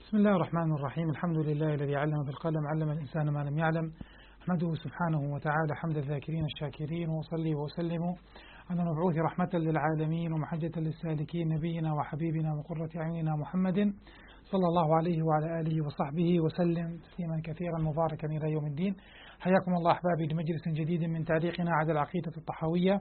بسم الله الرحمن الرحيم. الحمد لله الذي علم بالقلم، علم الإنسان ما لم يعلم. أحمده سبحانه وتعالى حمد الذاكرين الشاكرين، وصلي وسلم على المبعوث رحمة للعالمين ومحجة للسالكين، نبينا وحبيبنا وقرة أعيننا محمد صلى الله عليه وعلى آله وصحبه وسلم تسليما كثيرا مباركا إلى يوم الدين. حياكم الله أحبابي لمجلس جديد من تعليقنا على العقيدة الطحاوية،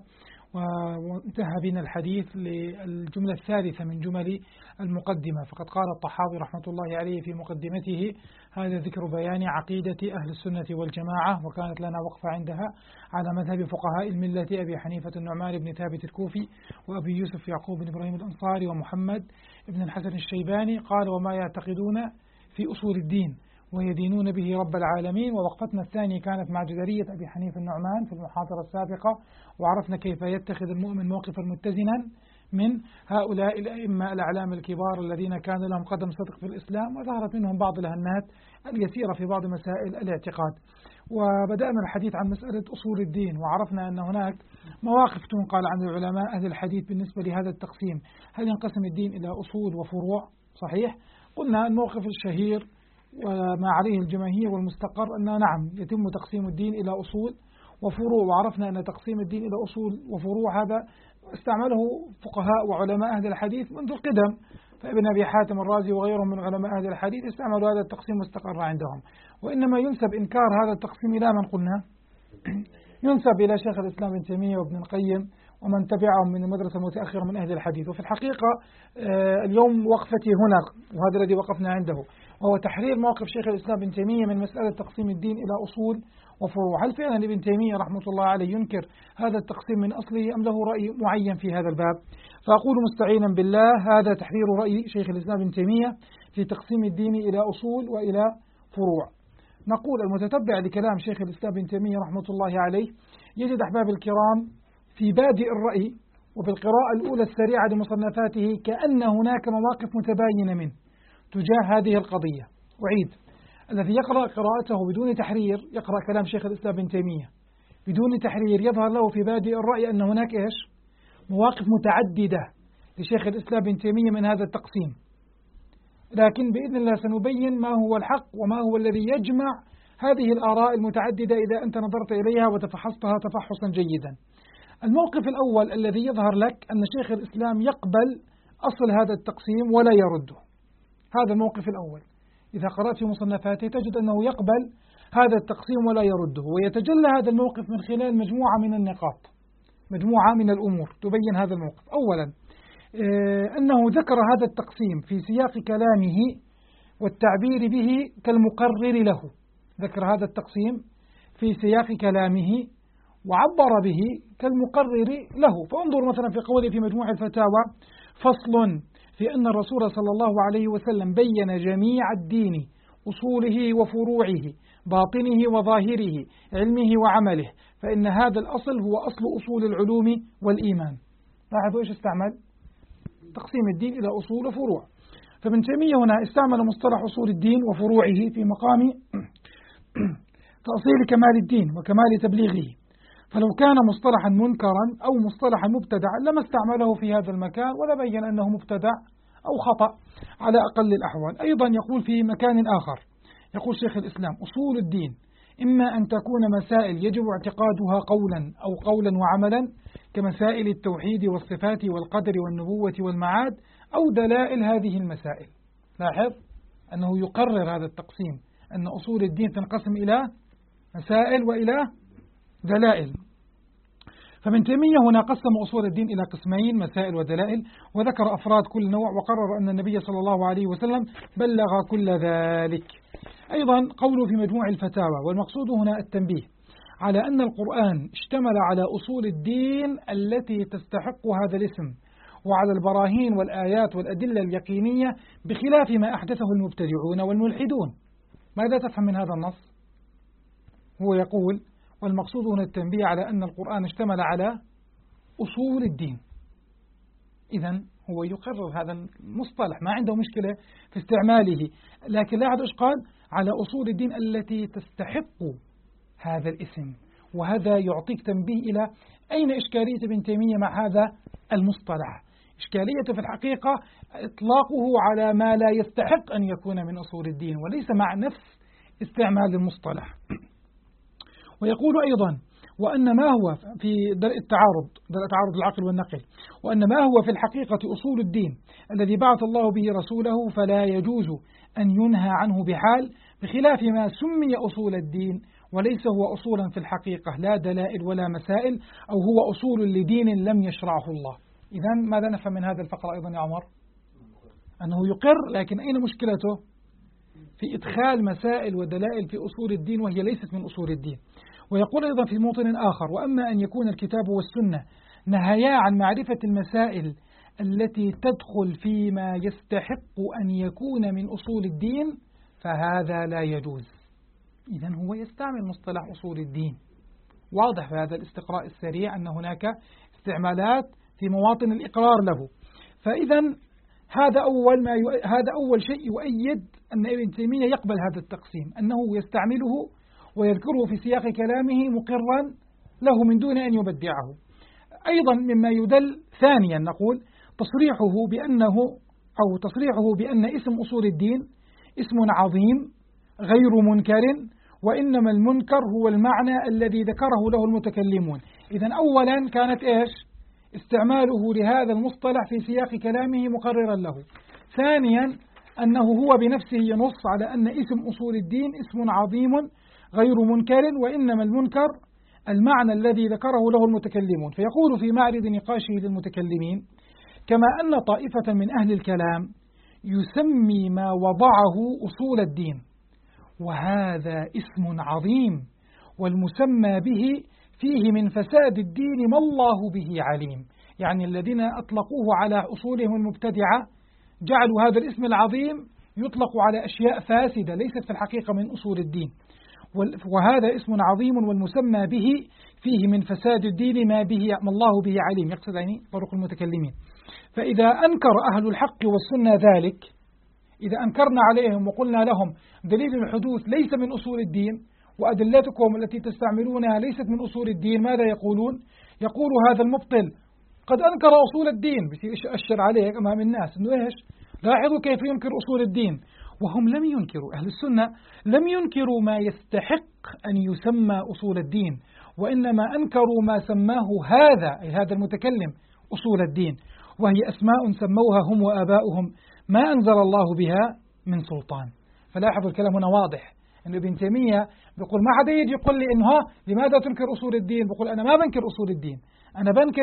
وانتهى بنا الحديث للجملة الثالثة من جمل المقدمة. فقد قال الطحاوي رحمة الله عليه في مقدمته: هذا ذكر بيان عقيدة أهل السنة والجماعة. وكانت لنا وقفة عندها على مذهب فقهاء الملة أبي حنيفة النعمان بن ثابت الكوفي، وأبي يوسف يعقوب بن إبراهيم الأنصاري، ومحمد بن الحسن الشيباني. قال: وما يعتقدون في أصول الدين ويدينون به رب العالمين. ووقفتنا الثانية كانت مع جدارية أبي حنيفة النعمان في المحاضرة السابقة، وعرفنا كيف يتخذ المؤمن موقفا متزنا من هؤلاء الأئمة الأعلام الكبار الذين كان لهم قدم صدق في الإسلام، وظهرت منهم بعض الهنات اليسيرة في بعض مسائل الاعتقاد. وبدأنا الحديث عن مسألة أصول الدين، وعرفنا أن هناك مواقف تنقل عن العلماء أهل الحديث بالنسبة لهذا التقسيم. هل ينقسم الدين إلى أصول وفروع؟ صحيح. قلنا الموقف الشهير وما عليه الجماهير والمستقر أن نعم، يتم تقسيم الدين إلى أصول وفروع. وعرفنا أن تقسيم الدين إلى أصول وفروع هذا استعمله فقهاء وعلماء أهل الحديث منذ القدم، فابن أبي حاتم الرازي وغيرهم من علماء أهل الحديث استعملوا هذا التقسيم واستقر عندهم. وإنما ينسب إنكار هذا التقسيم إلى من قلنا؟ ينسب إلى شيخ الإسلام ابن تيمية وابن القيم ومن تبعهم من المدرسة المتأخرة من أهل الحديث. وفي الحقيقة اليوم وقفتي هنا، وهذا الذي وقفنا عنده، وهو تحرير موقف شيخ الإسلام ابن تيمية من مسألة تقسيم الدين إلى أصول وفروع. هل فعلا ابن تيمية رحمة الله عليه ينكر هذا التقسيم من أصله، أم له رأي معين في هذا الباب؟ فأقول مستعينا بالله: هذا تحرير رأي شيخ الإسلام ابن تيمية في تقسيم الدين إلى أصول وإلى فروع. نقول: المتتبع لكلام شيخ الإسلام ابن تيمية رحمة الله عليه يجد أحباب الكرام في بادئ الرأي وبالقراءة الأولى السريعة لمصنفاته كأن هناك مواقف متباينة منه تجاه هذه القضية. أعيد: الذي يقرأ قراءته بدون تحرير، يقرأ كلام شيخ الإسلام ابن تيمية بدون تحرير، يظهر له في بادئ الرأي أن هناك مواقف متعددة لشيخ الإسلام ابن تيمية من هذا التقسيم. لكن بإذن الله سنبين ما هو الحق وما هو الذي يجمع هذه الآراء المتعددة إذا أنت نظرت إليها وتفحصتها تفحصا جيدا. الموقف الأول الذي يظهر لك أن شيخ الإسلام يقبل أصل هذا التقسيم ولا يرده. هذا الموقف الأول، إذا قرأت في مصنفاته تجد أنه يقبل هذا التقسيم ولا يرده. ويتجلى هذا الموقف من خلال مجموعة من النقاط، مجموعة من الأمور تبين هذا الموقف. أولا، أنه ذكر هذا التقسيم في سياق كلامه والتعبير به كالمقرر له. ذكر هذا التقسيم في سياق كلامه وعبر به كالمقرر له. فانظر مثلا في قوله في مجموع الفتاوى: فصل في أن الرسول صلى الله عليه وسلم بين جميع الدين، أصوله وفروعه، باطنه وظاهره، علمه وعمله، فإن هذا الأصل هو أصل أصول العلوم والإيمان. لاحظوا إيش استعمل؟ تقسيم الدين إلى أصول وفروع. فابن تيمية هنا استعمل مصطلح أصول الدين وفروعه في مقام تأصيل كمال الدين وكمال تبليغه. فلو كان مصطلحا منكرا أو مصطلحا مبتدعا لما استعمله في هذا المكان ولا بين أنه مبتدع أو خطأ على أقل الأحوال. أيضا يقول في مكان آخر، يقول شيخ الإسلام: أصول الدين إما أن تكون مسائل يجب اعتقادها قولا أو قولا وعملا كمسائل التوحيد والصفات والقدر والنبوة والمعاد، أو دلائل هذه المسائل. لاحظ أنه يقرر هذا التقسيم، أن أصول الدين تنقسم إلى مسائل وإلى دلائل. فابن تيمية هنا قسم أصول الدين إلى قسمين: مسائل ودلائل، وذكر أفراد كل نوع، وقرر أن النبي صلى الله عليه وسلم بلغ كل ذلك. أيضا قوله في مجموع الفتاوى، والمقصود هنا التنبيه على أن القرآن اشتمل على أصول الدين التي تستحق هذا الاسم، وعلى البراهين والآيات والأدلة اليقينية، بخلاف ما أحدثه المبتدعون والملحدون. ماذا تفهم من هذا النص؟ هو يقول: والمقصود هنا التنبيه على أن القرآن اشتمل على أصول الدين. إذن هو يقرر هذا المصطلح، ما عنده مشكلة في استعماله، لكن لاحظ إيش قال: على أصول الدين التي تستحق هذا الاسم. وهذا يعطيك تنبيه إلى أين إشكالية ابن تيمية مع هذا المصطلح. إشكالية في الحقيقة إطلاقه على ما لا يستحق أن يكون من أصول الدين وليس مع نفس استعمال المصطلح. ويقول أيضا وأن ما هو في درء تعارض العقل والنقل، وأن ما هو في الحقيقة أصول الدين الذي بعث الله به رسوله فلا يجوز أن ينهى عنه بحال، بخلاف ما سمي أصول الدين وليس هو أصولا في الحقيقة لا دلائل ولا مسائل، أو هو أصول لدين لم يشرعه الله. إذن ماذا نفهم من هذا الفقرة أيضا يا عمر؟ أنه يقر، لكن أين مشكلته؟ في إدخال مسائل ودلائل في أصول الدين وهي ليست من أصول الدين. ويقول أيضا في موطن آخر: وأما أن يكون الكتاب والسنة نهيا عن معرفة المسائل التي تدخل فيما يستحق أن يكون من أصول الدين فهذا لا يجوز. إذن هو يستعمل مصطلح أصول الدين. واضح في هذا الاستقراء السريع أن هناك استعمالات في مواطن الإقرار له. فإذا هذا أول شيء يؤيد أن ابن تيمية يقبل هذا التقسيم، أنه يستعمله ويذكره في سياق كلامه مقرا له من دون أن يبدعه. أيضا مما يدل ثانيا نقول تصريحه بأن اسم أصول الدين اسم عظيم غير منكر، وإنما المنكر هو المعنى الذي ذكره له المتكلمون. إذن أولا كانت استعماله لهذا المصطلح في سياق كلامه مقررا له. ثانيا أنه هو بنفسه ينص على أن اسم أصول الدين اسم عظيم غير منكر، وإنما المنكر المعنى الذي ذكره له المتكلمون. فيقول في معرض نقاشه للمتكلمين: كما أن طائفة من أهل الكلام يسمي ما وضعه أصول الدين، وهذا اسم عظيم، والمسمى به فيه من فساد الدين ما الله به عليم. يعني الذين أطلقوه على أصولهم المبتدعة جعلوا هذا الاسم العظيم يطلق على أشياء فاسدة ليست في الحقيقة من أصول الدين، وهذا اسم عظيم والمسمى به فيه من فساد الدين ما الله به عليم، يقصد يعني طرق المتكلمين. فإذا أنكر أهل الحق والسنة ذلك، إذا أنكرنا عليهم وقلنا لهم دليل الحدوث ليس من أصول الدين وأدلتكم التي تستعملونها ليست من أصول الدين، ماذا يقولون؟ يقول هذا المبطل قد أنكر أصول الدين، بيصير يأشر عليك أمام الناس إنه لاحظوا كيف ينكر أصول الدين، وهم لم ينكروا، أهل السنة لم ينكروا ما يستحق أن يسمى أصول الدين، وإنما أنكروا ما سماه هذا المتكلم أصول الدين، وهي أسماء سموها هم وآباؤهم ما أنزل الله بها من سلطان. فلاحظوا الكلام هنا واضح، أن ابن تيمية بيقول ما حدا يجي يقول لي إنه لماذا تنكر أصول الدين؟ بقول أنا ما بنكر أصول الدين، أنا بنكر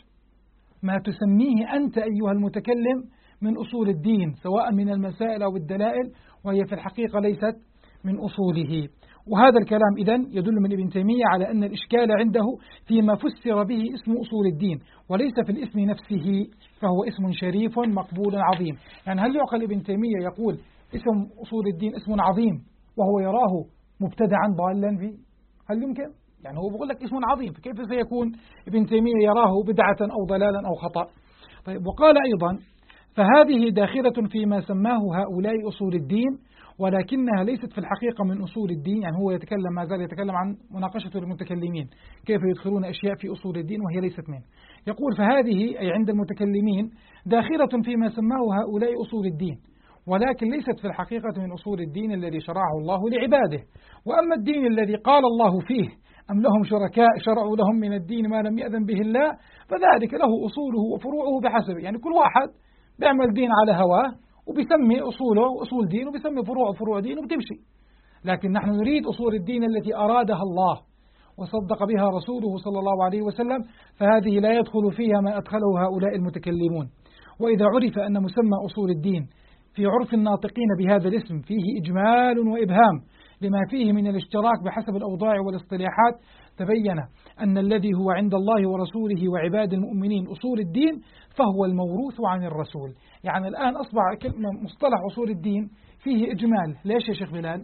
ما تسميه أنت أيها المتكلم من أصول الدين، سواء من المسائل أو الدلائل، وهي في الحقيقة ليست من أصوله. وهذا الكلام إذن يدل من ابن تيمية على أن الإشكال عنده فيما فسر به اسم أصول الدين وليس في الاسم نفسه، فهو اسم شريف مقبول عظيم. يعني هل يعقل ابن تيمية يقول اسم أصول الدين اسم عظيم وهو يراه مبتدعا ضالا فيه؟ هل يمكن؟ يعني هو بيقول لك اسم عظيم، فكيف سيكون ابن تيمية يراه بدعة أو ضلالا أو خطأ؟ طيب، وقال أيضا: فهذه داخلة فيما سماه هؤلاء أصول الدين، ولكنها ليست في الحقيقة من أصول الدين. يعني هو ما زال يتكلم عن مناقشة المتكلمين كيف يدخلون أشياء في أصول الدين وهي ليست منه. يقول: فهذه أي عند المتكلمين داخلة فيما سماه هؤلاء أصول الدين، ولكن ليست في الحقيقة من أصول الدين الذي شرعه الله لعباده. وأما الدين الذي قال الله فيه: أم لهم شركاء شرعوا لهم من الدين ما لم يأذن به الله، فذلك له أصوله وفروعه بحسبه. يعني كل واحد بيعمل دين على هواه وبيسمي أصوله أصول دين وبيسمي فروعه فروع دين وبتمشي. لكن نحن نريد أصول الدين التي أرادها الله وصدق بها رسوله صلى الله عليه وسلم، فهذه لا يدخل فيها ما أدخله هؤلاء المتكلمون. وإذا عرف أن مسمى أصول الدين في عرف الناطقين بهذا الاسم فيه إجمال وإبهام لما فيه من الاشتراك بحسب الأوضاع والاصطلاحات، تبين أن الذي هو عند الله ورسوله وعباد المؤمنين أصول الدين فهو الموروث عن الرسول. يعني الآن أصبح مصطلح أصول الدين فيه إجمال. ليش يا شيخ بلال؟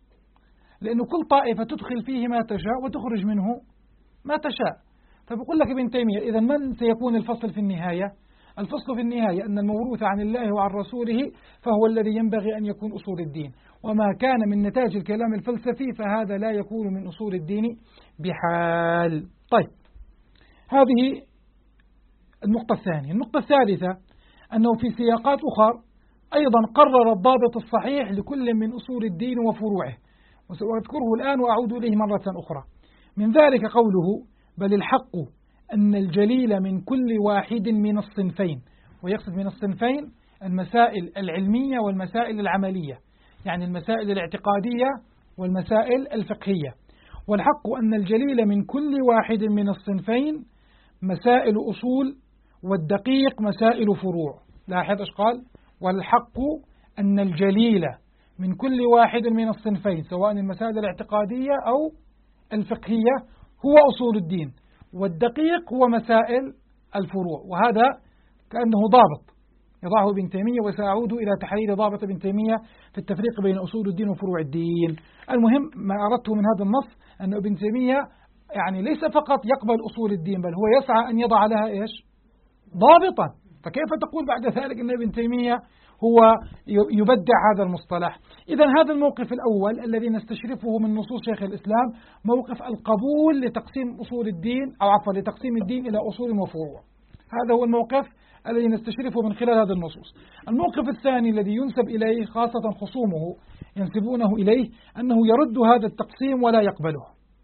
لأنه كل طائفة تدخل فيه ما تشاء وتخرج منه ما تشاء. فبقول لك ابن تيمية: إذا من سيكون الفصل في النهاية؟ الفصل في النهاية أن الموروث عن الله وعن رسوله فهو الذي ينبغي أن يكون أصول الدين، وما كان من نتاج الكلام الفلسفي فهذا لا يكون من أصول الدين بحال. طيب، هذه النقطة الثانية. النقطة الثالثة أنه في سياقات أخرى أيضا قرر الضابط الصحيح لكل من أصول الدين وفروعه، وسأذكره الآن وأعود إليه مرة أخرى. من ذلك قوله: بل الحق أن الجليل من كل واحد من الصنفين، ويقصد من الصنفين المسائل العلمية والمسائل العملية، يعني المسائل الاعتقادية والمسائل الفقهية. والحق أن الجليل من كل واحد من الصنفين مسائل أصول، والدقيق مسائل فروع. لاحظ إيش قال: والحق أن الجليل من كل واحد من الصنفين، سواء المسائل الاعتقادية أو الفقهية، هو أصول الدين، والدقيق هو مسائل الفروع. وهذا كأنه ضابط يضعه ابن تيمية، وسأعود إلى تحرير ضابط ابن تيمية في التفريق بين أصول الدين وفروع الدين. المهم ما أردته من هذا النص أن ابن تيمية يعني ليس فقط يقبل أصول الدين، بل هو يسعى أن يضع لها إيش؟ ضابطا. فكيف تقول بعد ذلك أن ابن تيمية هو يبدع هذا المصطلح؟ إذا هذا الموقف الأول الذي نستشرفه من نصوص شيخ الإسلام، موقف القبول لتقسيم أصول الدين، أو عفوا لتقسيم الدين إلى أصول وفروع. هذا هو الموقف الذي نستشرفه من خلال هذه النصوص. الموقف الثاني الذي ينسب إليه، خاصة خصومه ينسبونه إليه، أنه يرد هذا التقسيم ولا يقبله،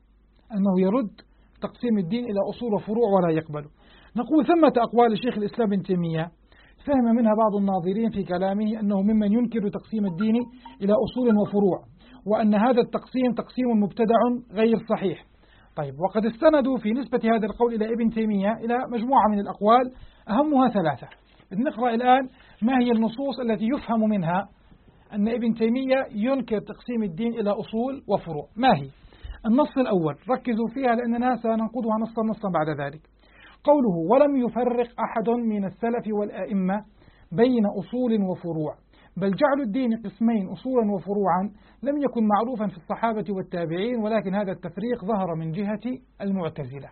أنه يرد تقسيم الدين إلى أصول وفروع ولا يقبله. نقول ثمة أقوال الشيخ الإسلام ابن تيمية فهم منها بعض الناظرين في كلامه أنه ممن ينكر تقسيم الدين إلى أصول وفروع، وأن هذا التقسيم تقسيم مبتدع غير صحيح. طيب، وقد استندوا في نسبة هذا القول إلى ابن تيمية إلى مجموعة من الأقوال، أهمها ثلاثة. نقرأ الآن ما هي النصوص التي يفهم منها أن ابن تيمية ينكر تقسيم الدين إلى أصول وفروع. ما هي؟ النص الأول، ركزوا فيها لأننا سننقضها نصا بعد ذلك. قوله: ولم يفرق أحد من السلف والأئمة بين أصول وفروع، بل جعلوا الدين قسمين أصولا وفروعا، لم يكن معروفا في الصحابة والتابعين، ولكن هذا التفريق ظهر من جهة المعتزلة.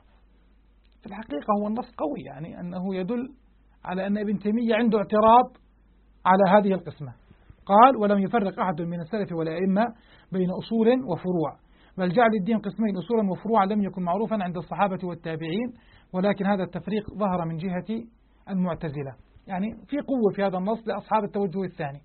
في الحقيقة هو النص قوي، يعني أنه يدل على أن ابن تيمية عنده اعتراض على هذه القسمة. قال: ولم يفرق أحد من السلف والأئمة بين أصول وفروع، بل جعل الدين قسمين أصولا وفروعا، لم يكن معروفا عند الصحابة والتابعين، ولكن هذا التفريق ظهر من جهة المعتزلة. يعني في قوة في هذا النص لأصحاب التوجه الثاني.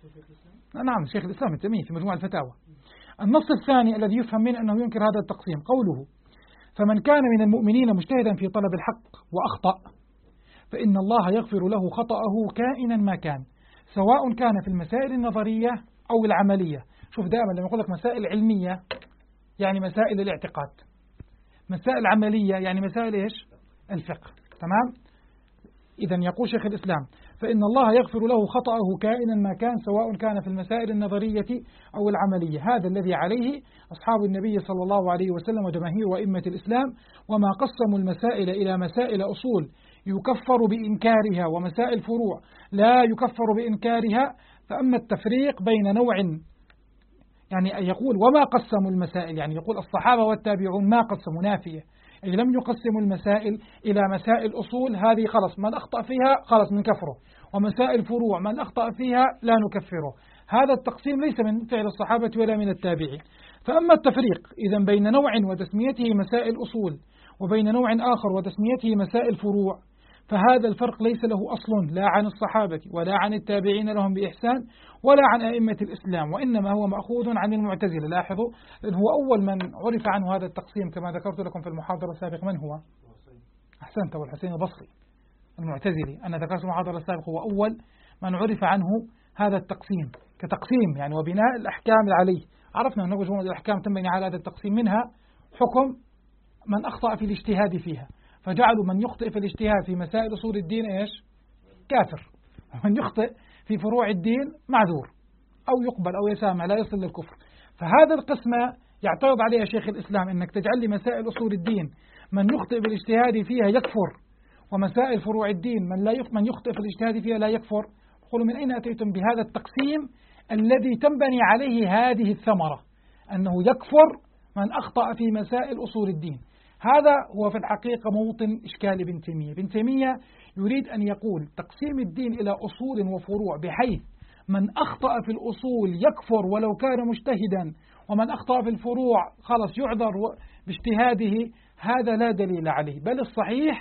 نعم، شيخ الإسلام ابن تيمية في مجموع الفتاوى. النص الثاني الذي يفهم منه أنه ينكر هذا التقسيم، قوله: فمن كان من المؤمنين مجتهدا في طلب الحق وأخطأ فإن الله يغفر له خطأه كائنا ما كان، سواء كان في المسائل النظرية أو العملية. شوف دائما لما يقول لك مسائل علمية يعني مسائل الاعتقاد، مسائل عملية يعني مسائل إيش؟ الفقه. تمام؟ إذن يقول شيخ الإسلام: فإن الله يغفر له خطأه كائنا ما كان، سواء كان في المسائل النظرية أو العملية. هذا الذي عليه أصحاب النبي صلى الله عليه وسلم وجماهير وأئمة الإسلام، وما قسموا المسائل إلى مسائل أصول يكفر بإنكارها، ومسائل فروع لا يكفر بإنكارها. فأما التفريق بين نوع، يعني يقول وما قسموا المسائل، يعني يقول الصحابة والتابعون ما قسموا، نافية، أي لم يقسموا المسائل إلى مسائل أصول، هذه خلص من أخطأ فيها خلص من كفره، ومسائل فروع من أخطأ فيها لا نكفره. هذا التقسيم ليس من فعل الصحابة ولا من التابعين. فأما التفريق إذن بين نوع وتسميته مسائل أصول، وبين نوع آخر وتسميته مسائل فروع، فهذا الفرق ليس له أصل لا عن الصحابة ولا عن التابعين لهم بإحسان ولا عن أئمة الإسلام، وإنما هو مأخوذ عن المعتزلة. لاحظوا، لأنه هو أول من عرف عنه هذا التقسيم كما ذكرت لكم في المحاضرة السابقة. من هو؟ أحسنت، أبو الحسين البصري المعتزلي. أنا ذكرت في المحاضرة السابقة هو أول من عرف عنه هذا التقسيم كتقسيم، يعني وبناء الأحكام عليه. عرفنا أنه جملة الأحكام تنبني على هذا التقسيم، منها حكم من أخطأ في الاجتهاد فيها، فجعلوا من يخطئ في الاجتهاد في مسائل أصول الدين إيش؟ كافر، ومن يخطئ في فروع الدين معذور أو يقبل أو يسامع لا يصل للكفر. فهذا القسمة يعترض عليها شيخ الإسلام، إنك تجعل لي مسائل أصول الدين من يخطئ بالاجتهاد فيها يكفر، ومسائل فروع الدين من يخطئ في الاجتهاد فيها لا يكفر. قولوا من أين أتيتم بهذا التقسيم الذي تنبني عليه هذه الثمرة، أنه يكفر من أخطأ في مسائل أصول الدين؟ هذا هو في الحقيقة موطن إشكال ابن تيمية. ابن تيمية يريد أن يقول تقسيم الدين إلى أصول وفروع، بحيث من أخطأ في الأصول يكفر ولو كان مجتهدا، ومن أخطأ في الفروع خلص يعذر باجتهاده. هذا لا دليل عليه، بل الصحيح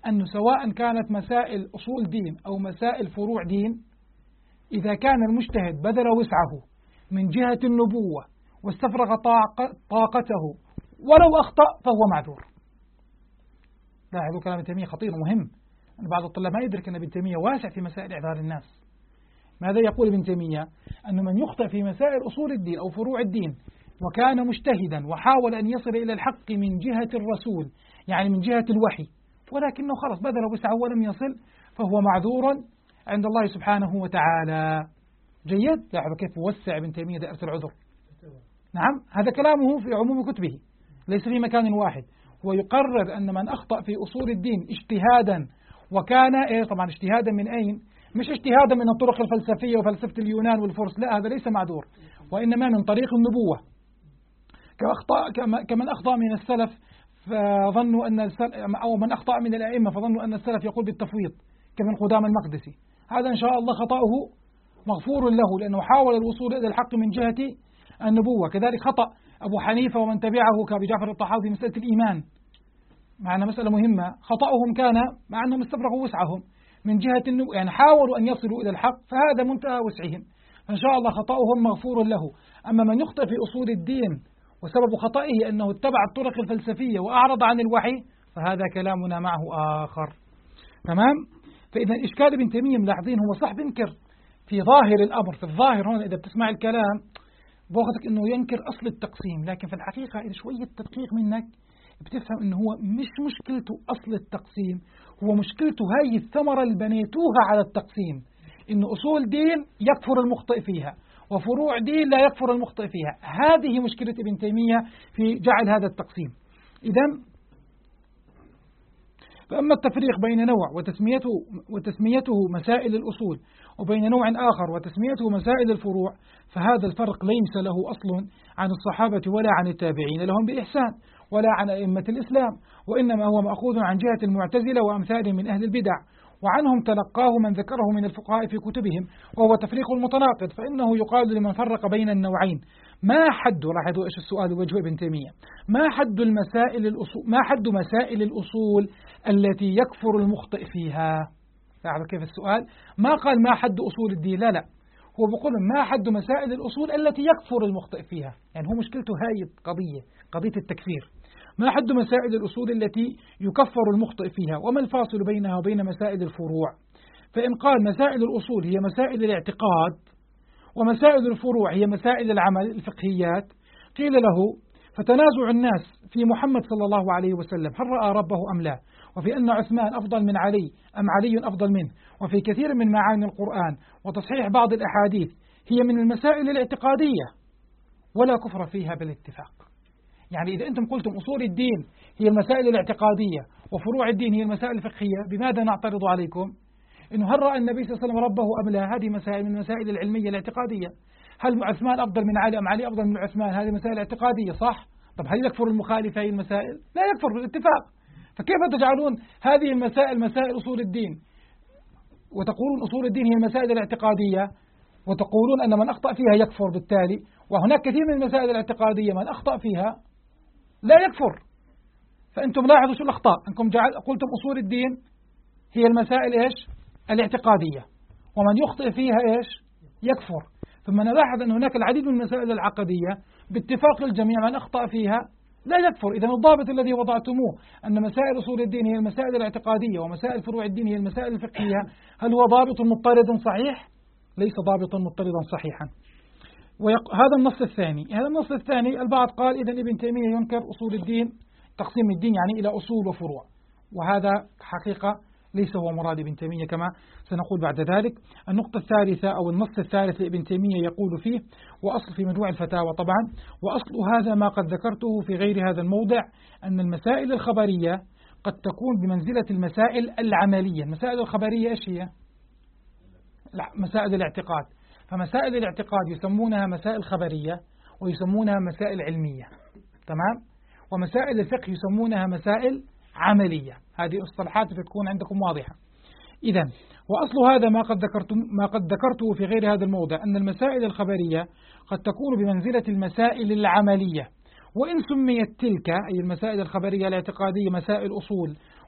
أنه سواء كانت مسائل أصول دين أو مسائل فروع دين، إذا كان المجتهد بذل وسعه من جهة النبوة واستفرغ طاقته ولو أخطأ فهو معذور. لاحظوا كلام ابن تيمية خطير ومهم، أن بعض الطلاب ما يدرك أن ابن تيمية واسع في مسائل إعذار الناس. ماذا يقول ابن تيمية؟ أن من يخطئ في مسائل أصول الدين أو فروع الدين وكان مجتهدا وحاول أن يصل إلى الحق من جهة الرسول، يعني من جهة الوحي، ولكنه خلص بذل وسعه ولم يصل، فهو معذور عند الله سبحانه وتعالى. جيد؟ لاحظوا كيف وسع ابن تيمية دائرة العذر. نعم، هذا كلامه في عموم كتبه، ليس في مكان واحد. هو يقرر أن من أخطأ في أصول الدين اجتهادا وكان طبعا اجتهادا من أين؟ مش اجتهادا من الطرق الفلسفية وفلسفة اليونان والفرس، لا، هذا ليس معذور، وإنما من طريق النبوة. كمن أخطأ من السلف فظنوا أن أو من أخطأ من الأئمة فظنوا أن السلف يقول بالتفويض كابن قدامة المقدسي. هذا إن شاء الله خطأه مغفور له، لأنه حاول الوصول إلى الحق من جهة النبوة. كذلك خطأ أبو حنيفة ومن تبعه كأبي جعفر الطحاوي في مسألة الإيمان، معنا مسألة مهمة. خطأهم كان مع أنهم استفرغوا وسعهم من جهة النبوة، يعني حاولوا أن يصلوا إلى الحق، فهذا منتهى وسعهم، فإن شاء الله خطأهم مغفور له. أما من يخطئ في أصول الدين وسبب خطئه أنه اتبع الطرق الفلسفية وأعرض عن الوحي، فهذا كلامنا معه آخر. تمام؟ فإذا إشكال ابن تيمية ملاحظين هو صح بينكر في ظاهر الأمر، في الظاهر هون إذا بتسمع الكلام بوقتك أنه ينكر أصل التقسيم، لكن في الحقيقة إذا شوية تدقيق منك بتفهم أنه هو مش مشكلته أصل التقسيم، هو مشكلته هاي الثمرة اللي بنيتوها على التقسيم، إنه أصول دين يكفر المخطئ فيها وفروع دين لا يكفر المخطئ فيها. هذه مشكلة ابن تيمية في جعل هذا التقسيم. إذن فأما التفريق بين نوع وتسميته مسائل الأصول وبين نوع آخر وتسميته مسائل الفروع، فهذا الفرق ليس له أصل عن الصحابة ولا عن التابعين لهم بإحسان ولا عن أئمة الإسلام، وإنما هو مأخوذ عن جهة المعتزلة وأمثالهم من أهل البدع، وعنهم تلقاه من ذكره من الفقهاء في كتبهم، وهو تفريق المتناقض. فإنه يقال لمن فرق بين النوعين: ما حد، لاحظوا إيش السؤال وجه ابن تيمية، ما حد مسائل الأصول التي يكفر المخطئ فيها؟ لاحظوا كيف السؤال، ما قال ما حد أصول الدين، لا، هو بيقول ما حد مسائل الأصول التي يكفر المخطئ فيها. يعني هو مشكلته هاي قضية التكفير. ما حد مسائل الأصول التي يكفر المخطئ فيها، وما الفاصل بينها وبين مسائل الفروع؟ فإن قال مسائل الأصول هي مسائل الاعتقاد ومسائل الفروع هي مسائل العمل الفقهيات، قيل له: فتنازع الناس في محمد صلى الله عليه وسلم هل رأى ربه أم لا، وفي أن عثمان أفضل من علي أم علي أفضل منه، وفي كثير من معاني القرآن وتصحيح بعض الأحاديث، هي من المسائل الاعتقادية ولا كفر فيها بالاتفاق. يعني إذا أنتم قلتم أصول الدين هي المسائل الاعتقادية وفروع الدين هي المسائل الفقهية، بماذا نعترض عليكم؟ إنه هل رأى النبي صلى الله عليه وسلم ربه أم لا؟ هذه مسائل من المسائل العلمية الاعتقادية. هل عثمان أفضل من علي أم علي أفضل من عثمان؟ هذه مسائل اعتقادية، صح؟ طب هل يكفر المخالف هذه المسائل؟ لا يكفر بالاتفاق. فكيف تجعلون هذه المسائل مسائل أصول الدين وتقولون أصول الدين هي المسائل الاعتقادية، وتقولون أن من أخطأ فيها يكفر بالتالي، وهناك كثير من المسائل الاعتقادية من أخطأ فيها لا يكفر. فأنتم لاحظوا شو الأخطاء، أنكم قلتم أصول الدين هي المسائل إيش؟ الاعتقادية، ومن يخطئ فيها إيش؟ يكفر. ثم نلاحظ أن هناك العديد من المسائل العقدية باتفاق الجميع من أخطأ فيها لا يكفر. إذا الضابط الذي وضعتموه أن مسائل أصول الدين هي المسائل الاعتقادية ومسائل فروع الدين هي المسائل الفقهية، هل هو ضابط مضطرد صحيح؟ ليس ضابطا مضطردا صحيحا. هذا النص الثاني. هذا النص الثاني البعض قال إذن ابن تيمية ينكر أصول الدين، تقسيم الدين يعني إلى أصول وفروع، وهذا حقيقة ليس هو مراد ابن تيمية كما سنقول بعد ذلك. النقطة الثالثة أو النص الثالث لابن تيمية يقول فيه، وأصل في مجموع الفتاوى طبعا، وأصل هذا ما قد ذكرته في غير هذا الموضع، أن المسائل الخبرية قد تكون بمنزلة المسائل العملية. المسائل الخبرية إيش هي؟ مسائل الاعتقاد. فمسائل الاعتقاد يسمونها مسائل خبرية ويسمونها مسائل علمية، تمام؟ ومسائل الفقه يسمونها مسائل عملية. هذه اصطلاحات تكون عندكم واضحة. إذن وأصل هذا ما قد ذكرته في غير هذا الموضع، أن المسائل الخبرية قد تكون بمنزلة المسائل العملية، وإن سميت تلك أي المسائل الخبرية الاعتقادية مسائل أصول،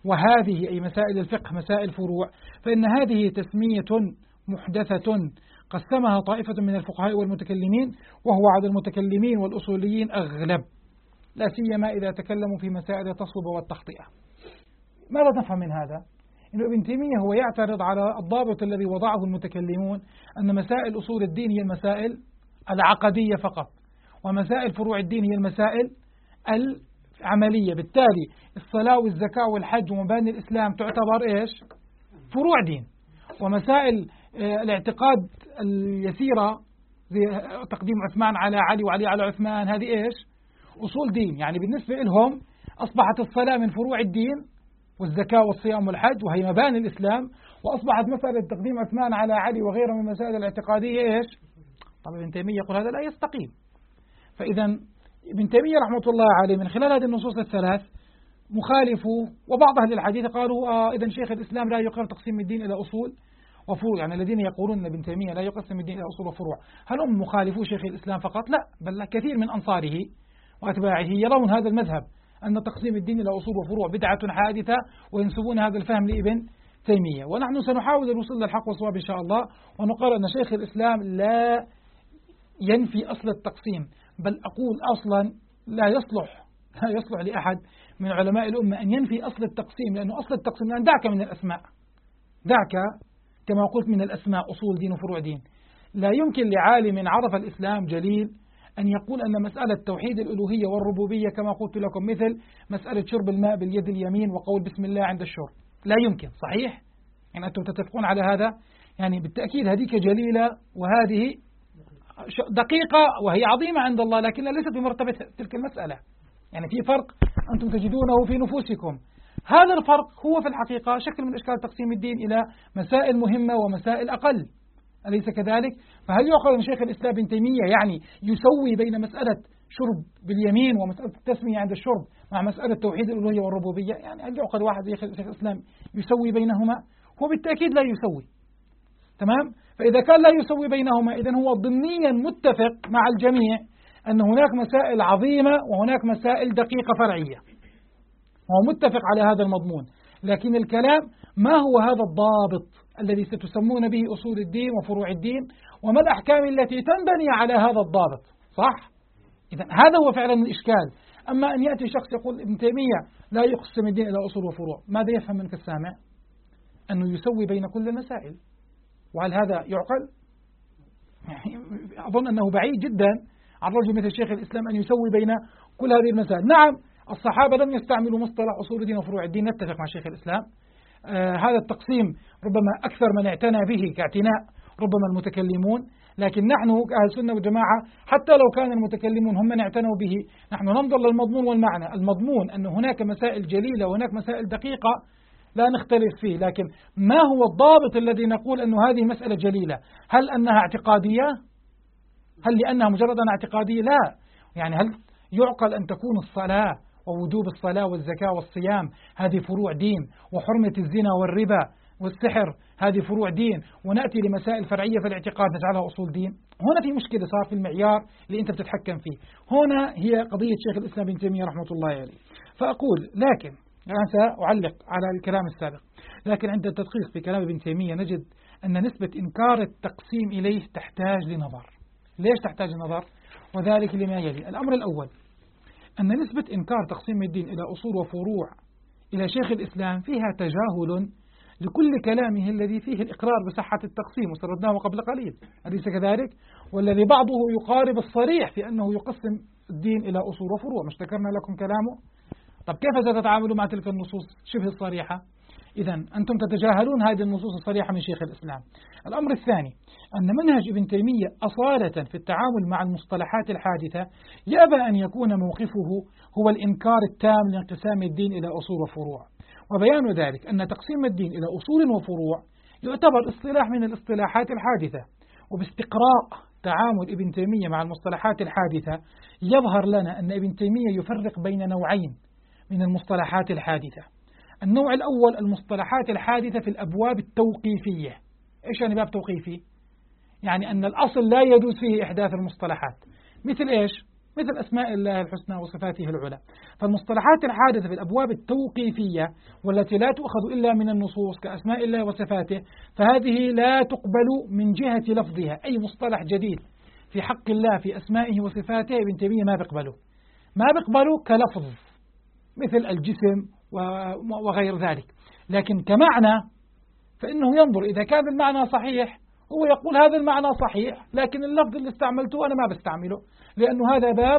وهذه أي مسائل الفقه مسائل فروع، فإن هذه تسمية محدثة قسمها طائفة من الفقهاء والمتكلمين، وهو عدد المتكلمين والأصوليين أغلب، لا سيما إذا تكلموا في مسائل التصويب والتخطئة. ماذا نفهم من هذا؟ إنه ابن تيمية هو يعترض على الضابط الذي وضعه المتكلمون أن مسائل أصول الدين هي المسائل العقدية فقط، ومسائل فروع الدين هي المسائل العملية. بالتالي الصلاة والزكاة والحج ومباني الإسلام تعتبر إيش؟ فروع دين. ومسائل الاعتقاد اليسيرة زي تقديم عثمان على علي وعلي على عثمان هذه إيش؟ أصول دين. يعني بالنسبة لهم أصبحت الصلاة من فروع الدين والزكاة والصيام والحج وهي مباني الإسلام، وأصبحت مسألة تقديم عثمان على علي وغيره من المسائل الاعتقادية إيش؟ طبعا ابن تيمية يقول هذا لا يستقيم. فإذا ابن تيمية رحمة الله عليه من خلال هذه النصوص الثلاث مخالفوا، وبعض أهل الحديث قالوا إذا شيخ الإسلام لا يقر تقسيم الدين إلى أصول وفروع، يعني الذين يقولون أن ابن تيمية لا يقسم الدين إلى أصول وفروع هل هم مخالفو شيخ الإسلام فقط؟ لا، بل كثير من أنصاره وأتباعه يرون هذا المذهب أن تقسيم الدين إلى أصول وفروع بدعة حادثة، وينسبون هذا الفهم لابن تيمية. ونحن سنحاول الوصول للحق والصواب إن شاء الله، ونقول أن شيخ الإسلام لا ينفي أصل التقسيم، بل أقول أصلا لا يصلح لأحد من علماء الأمة أن ينفي أصل التقسيم، لأنه أصل التقسيم لأن دعك من الأسماء، دعك كما قلت من الأسماء أصول دين وفروع دين. لا يمكن لعالم عرف الإسلام جليل أن يقول أن مسألة توحيد الألوهية والربوبية كما قلت لكم مثل مسألة شرب الماء باليد اليمين وقول بسم الله عند الشرب، لا يمكن. صحيح؟ يعني أنتم تتفقون على هذا؟ يعني بالتأكيد هذيك جليلة وهذه دقيقة وهي عظيمة عند الله، لكنها ليست بمرتبة تلك المسألة. يعني في فرق أنتم تجدونه في نفوسكم. هذا الفرق هو في الحقيقة شكل من أشكال تقسيم الدين إلى مسائل مهمة ومسائل أقل، أليس كذلك؟ فهل يعقل أن شيخ الإسلام ابن تيمية يعني يسوي بين مسألة شرب باليمين ومسألة التسمية عند الشرب مع مسألة توحيد الألوهية والربوبية؟ يعني هل يعقل واحد زي شيخ الإسلام يسوي بينهما؟ هو بالتأكيد لا يسوي. تمام؟ فإذا كان لا يسوي بينهما إذن هو ضمنيا متفق مع الجميع أن هناك مسائل عظيمة وهناك مسائل دقيقة فرعية، هو متفق على هذا المضمون. لكن الكلام ما هو هذا الضابط الذي ستسمون به أصول الدين وفروع الدين، وما الأحكام التي تنبني على هذا الضابط؟ صح؟ إذن هذا هو فعلا الإشكال. أما أن يأتي شخص يقول ابن تيمية لا يقسم الدين إلى أصول وفروع، ماذا يفهم منك السامع؟ أنه يسوي بين كل المسائل. وهل هذا يعقل؟ يعني أظن أنه بعيد جدا عن رجل مثل شيخ الإسلام أن يسوي بين كل هذه المسائل. نعم الصحابة لم يستعملوا مصطلح أصول الدين وفروع الدين، نتفق مع شيخ الإسلام. هذا التقسيم ربما أكثر من اعتنى به كاعتناء ربما المتكلمون، لكن نحن كأهل السنة والجماعة حتى لو كان المتكلمون هم من اعتنوا به، نحن ننظر للمضمون والمعنى. المضمون أن هناك مسائل جليلة وهناك مسائل دقيقة لا نختلف فيه، لكن ما هو الضابط الذي نقول أن هذه مسألة جليلة؟ هل أنها اعتقادية؟ هل لأنها مجرد أنها اعتقادية؟ لا. يعني هل يعقل أن تكون الصلاة ووجوب الصلاة والزكاة والصيام هذه فروع دين، وحرمة الزنا والربا والسحر هذه فروع دين، ونأتي لمسائل فرعية في الاعتقاد نجعلها أصول دين؟ هنا في مشكلة صار في المعيار اللي أنت بتتحكم فيه. هنا هي قضية شيخ الإسلام ابن تيمية رحمة الله عليه. فأقول لكن أنا سأعلق على الكلام السابق، لكن عند التدقيق في كلام ابن تيمية نجد أن نسبة إنكار التقسيم إليه تحتاج لنظر. ليش تحتاج لنظر؟ وذلك لما يلي. الأمر الأول أن نسبة إنكار تقسيم الدين إلى أصول وفروع إلى شيخ الإسلام فيها تجاهل لكل كلامه الذي فيه الإقرار بصحة التقسيم، وسردناه قبل قليل، أليس كذلك؟ والذي بعضه يقارب الصريح في أنه يقسم الدين إلى أصول وفروع، مش ذكرنا لكم كلامه؟ طب كيف ستتعاملوا مع تلك النصوص شبه الصريحة؟ إذن أنتم تتجاهلون هذه النصوص الصريحة من شيخ الإسلام. الأمر الثاني أن منهج ابن تيمية أصالة في التعامل مع المصطلحات الحادثة يأبى أن يكون موقفه هو الإنكار التام لانقسام الدين إلى أصول وفروع، وبيان ذلك أن تقسيم الدين إلى أصول وفروع يعتبر اصطلاح من الاصطلاحات الحادثة. وباستقراء تعامل ابن تيمية مع المصطلحات الحادثة يظهر لنا أن ابن تيمية يفرق بين نوعين من المصطلحات الحادثة. النوع الأول المصطلحات الحادثة في الأبواب التوقيفية. إيش يعني باب توقيفي؟ يعني أن الأصل لا يجوز فيه إحداث المصطلحات. مثل إيش؟ مثل أسماء الله الحسنى وصفاته العلى. فالمصطلحات الحادثة في الأبواب التوقيفية والتي لا تؤخذ إلا من النصوص كأسماء الله وصفاته، فهذه لا تقبل من جهة لفظها. أي مصطلح جديد في حق الله في أسمائه وصفاته ابن تيمية ما بيقبله كلفظ مثل الجسم وغير ذلك. لكن كمعنى فإنه ينظر إذا كان المعنى صحيح، هو يقول هذا المعنى صحيح، لكن اللفظ اللي استعملته أنا ما بستعمله لأنه هذا باب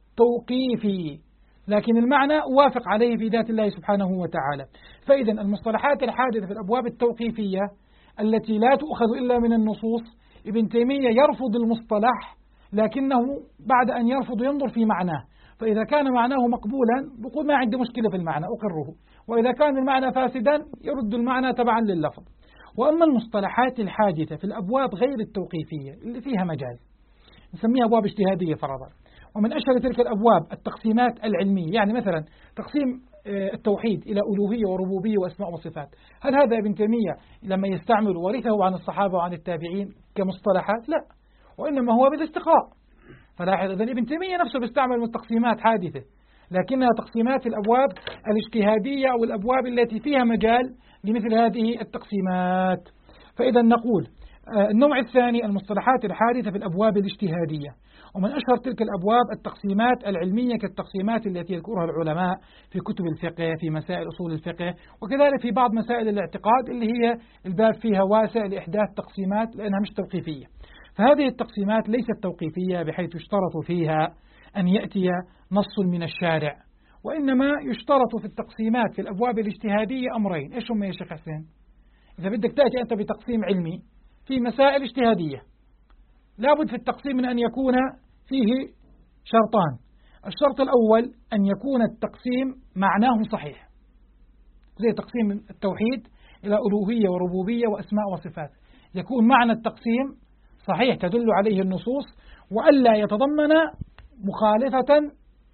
توقيفي، لكن المعنى أوافق عليه في ذات الله سبحانه وتعالى. فإذا المصطلحات الحادثة في الأبواب التوقيفية التي لا تؤخذ إلا من النصوص، ابن تيمية يرفض المصطلح، لكنه بعد أن يرفض ينظر في معناه، فإذا كان معناه مقبولا بقول ما عندي مشكلة في المعنى أقره، وإذا كان المعنى فاسدا يرد المعنى تبعا لللفظ. وأما المصطلحات الحادثة في الأبواب غير التوقيفية اللي فيها مجال نسميها أبواب اجتهادية فرضا، ومن أشهر تلك الأبواب التقسيمات العلمية، يعني مثلا تقسيم التوحيد إلى ألوهية وربوبية وأسماء وصفات، هل هذا ابن تيمية لما يستعمل ورثه عن الصحابة وعن التابعين كمصطلحات؟ لا، وإنما هو بالاستقراء. فلاحظ إذن ابن تيمية نفسه بيستعمل تقسيمات حادثة، لكنها تقسيمات الأبواب الاجتهادية أو الأبواب التي فيها مجال لمثل هذه التقسيمات. فإذا نقول النوع الثاني المصطلحات الحادثة في الأبواب الاجتهادية، ومن أشهر تلك الأبواب التقسيمات العلمية كالتقسيمات التي يذكرها العلماء في كتب الفقه في مسائل أصول الفقه، وكذلك في بعض مسائل الاعتقاد اللي هي الباب فيها واسع لإحداث تقسيمات لأنها مش توقيفية. فهذه التقسيمات ليست توقيفية بحيث يشترط فيها أن يأتي نص من الشارع، وإنما يشترط في التقسيمات في الأبواب الاجتهادية أمرين. إيش هم يا شيخ حسين؟ إذا بدك تأتي أنت بتقسيم علمي في مسائل اجتهادية، لابد في التقسيم من أن يكون فيه شرطان. الشرط الأول أن يكون التقسيم معناه صحيح، زي تقسيم التوحيد إلى ألوهية وربوبية وأسماء وصفات، يكون معنى التقسيم صحيح تدل عليه النصوص، وألا يتضمن مخالفة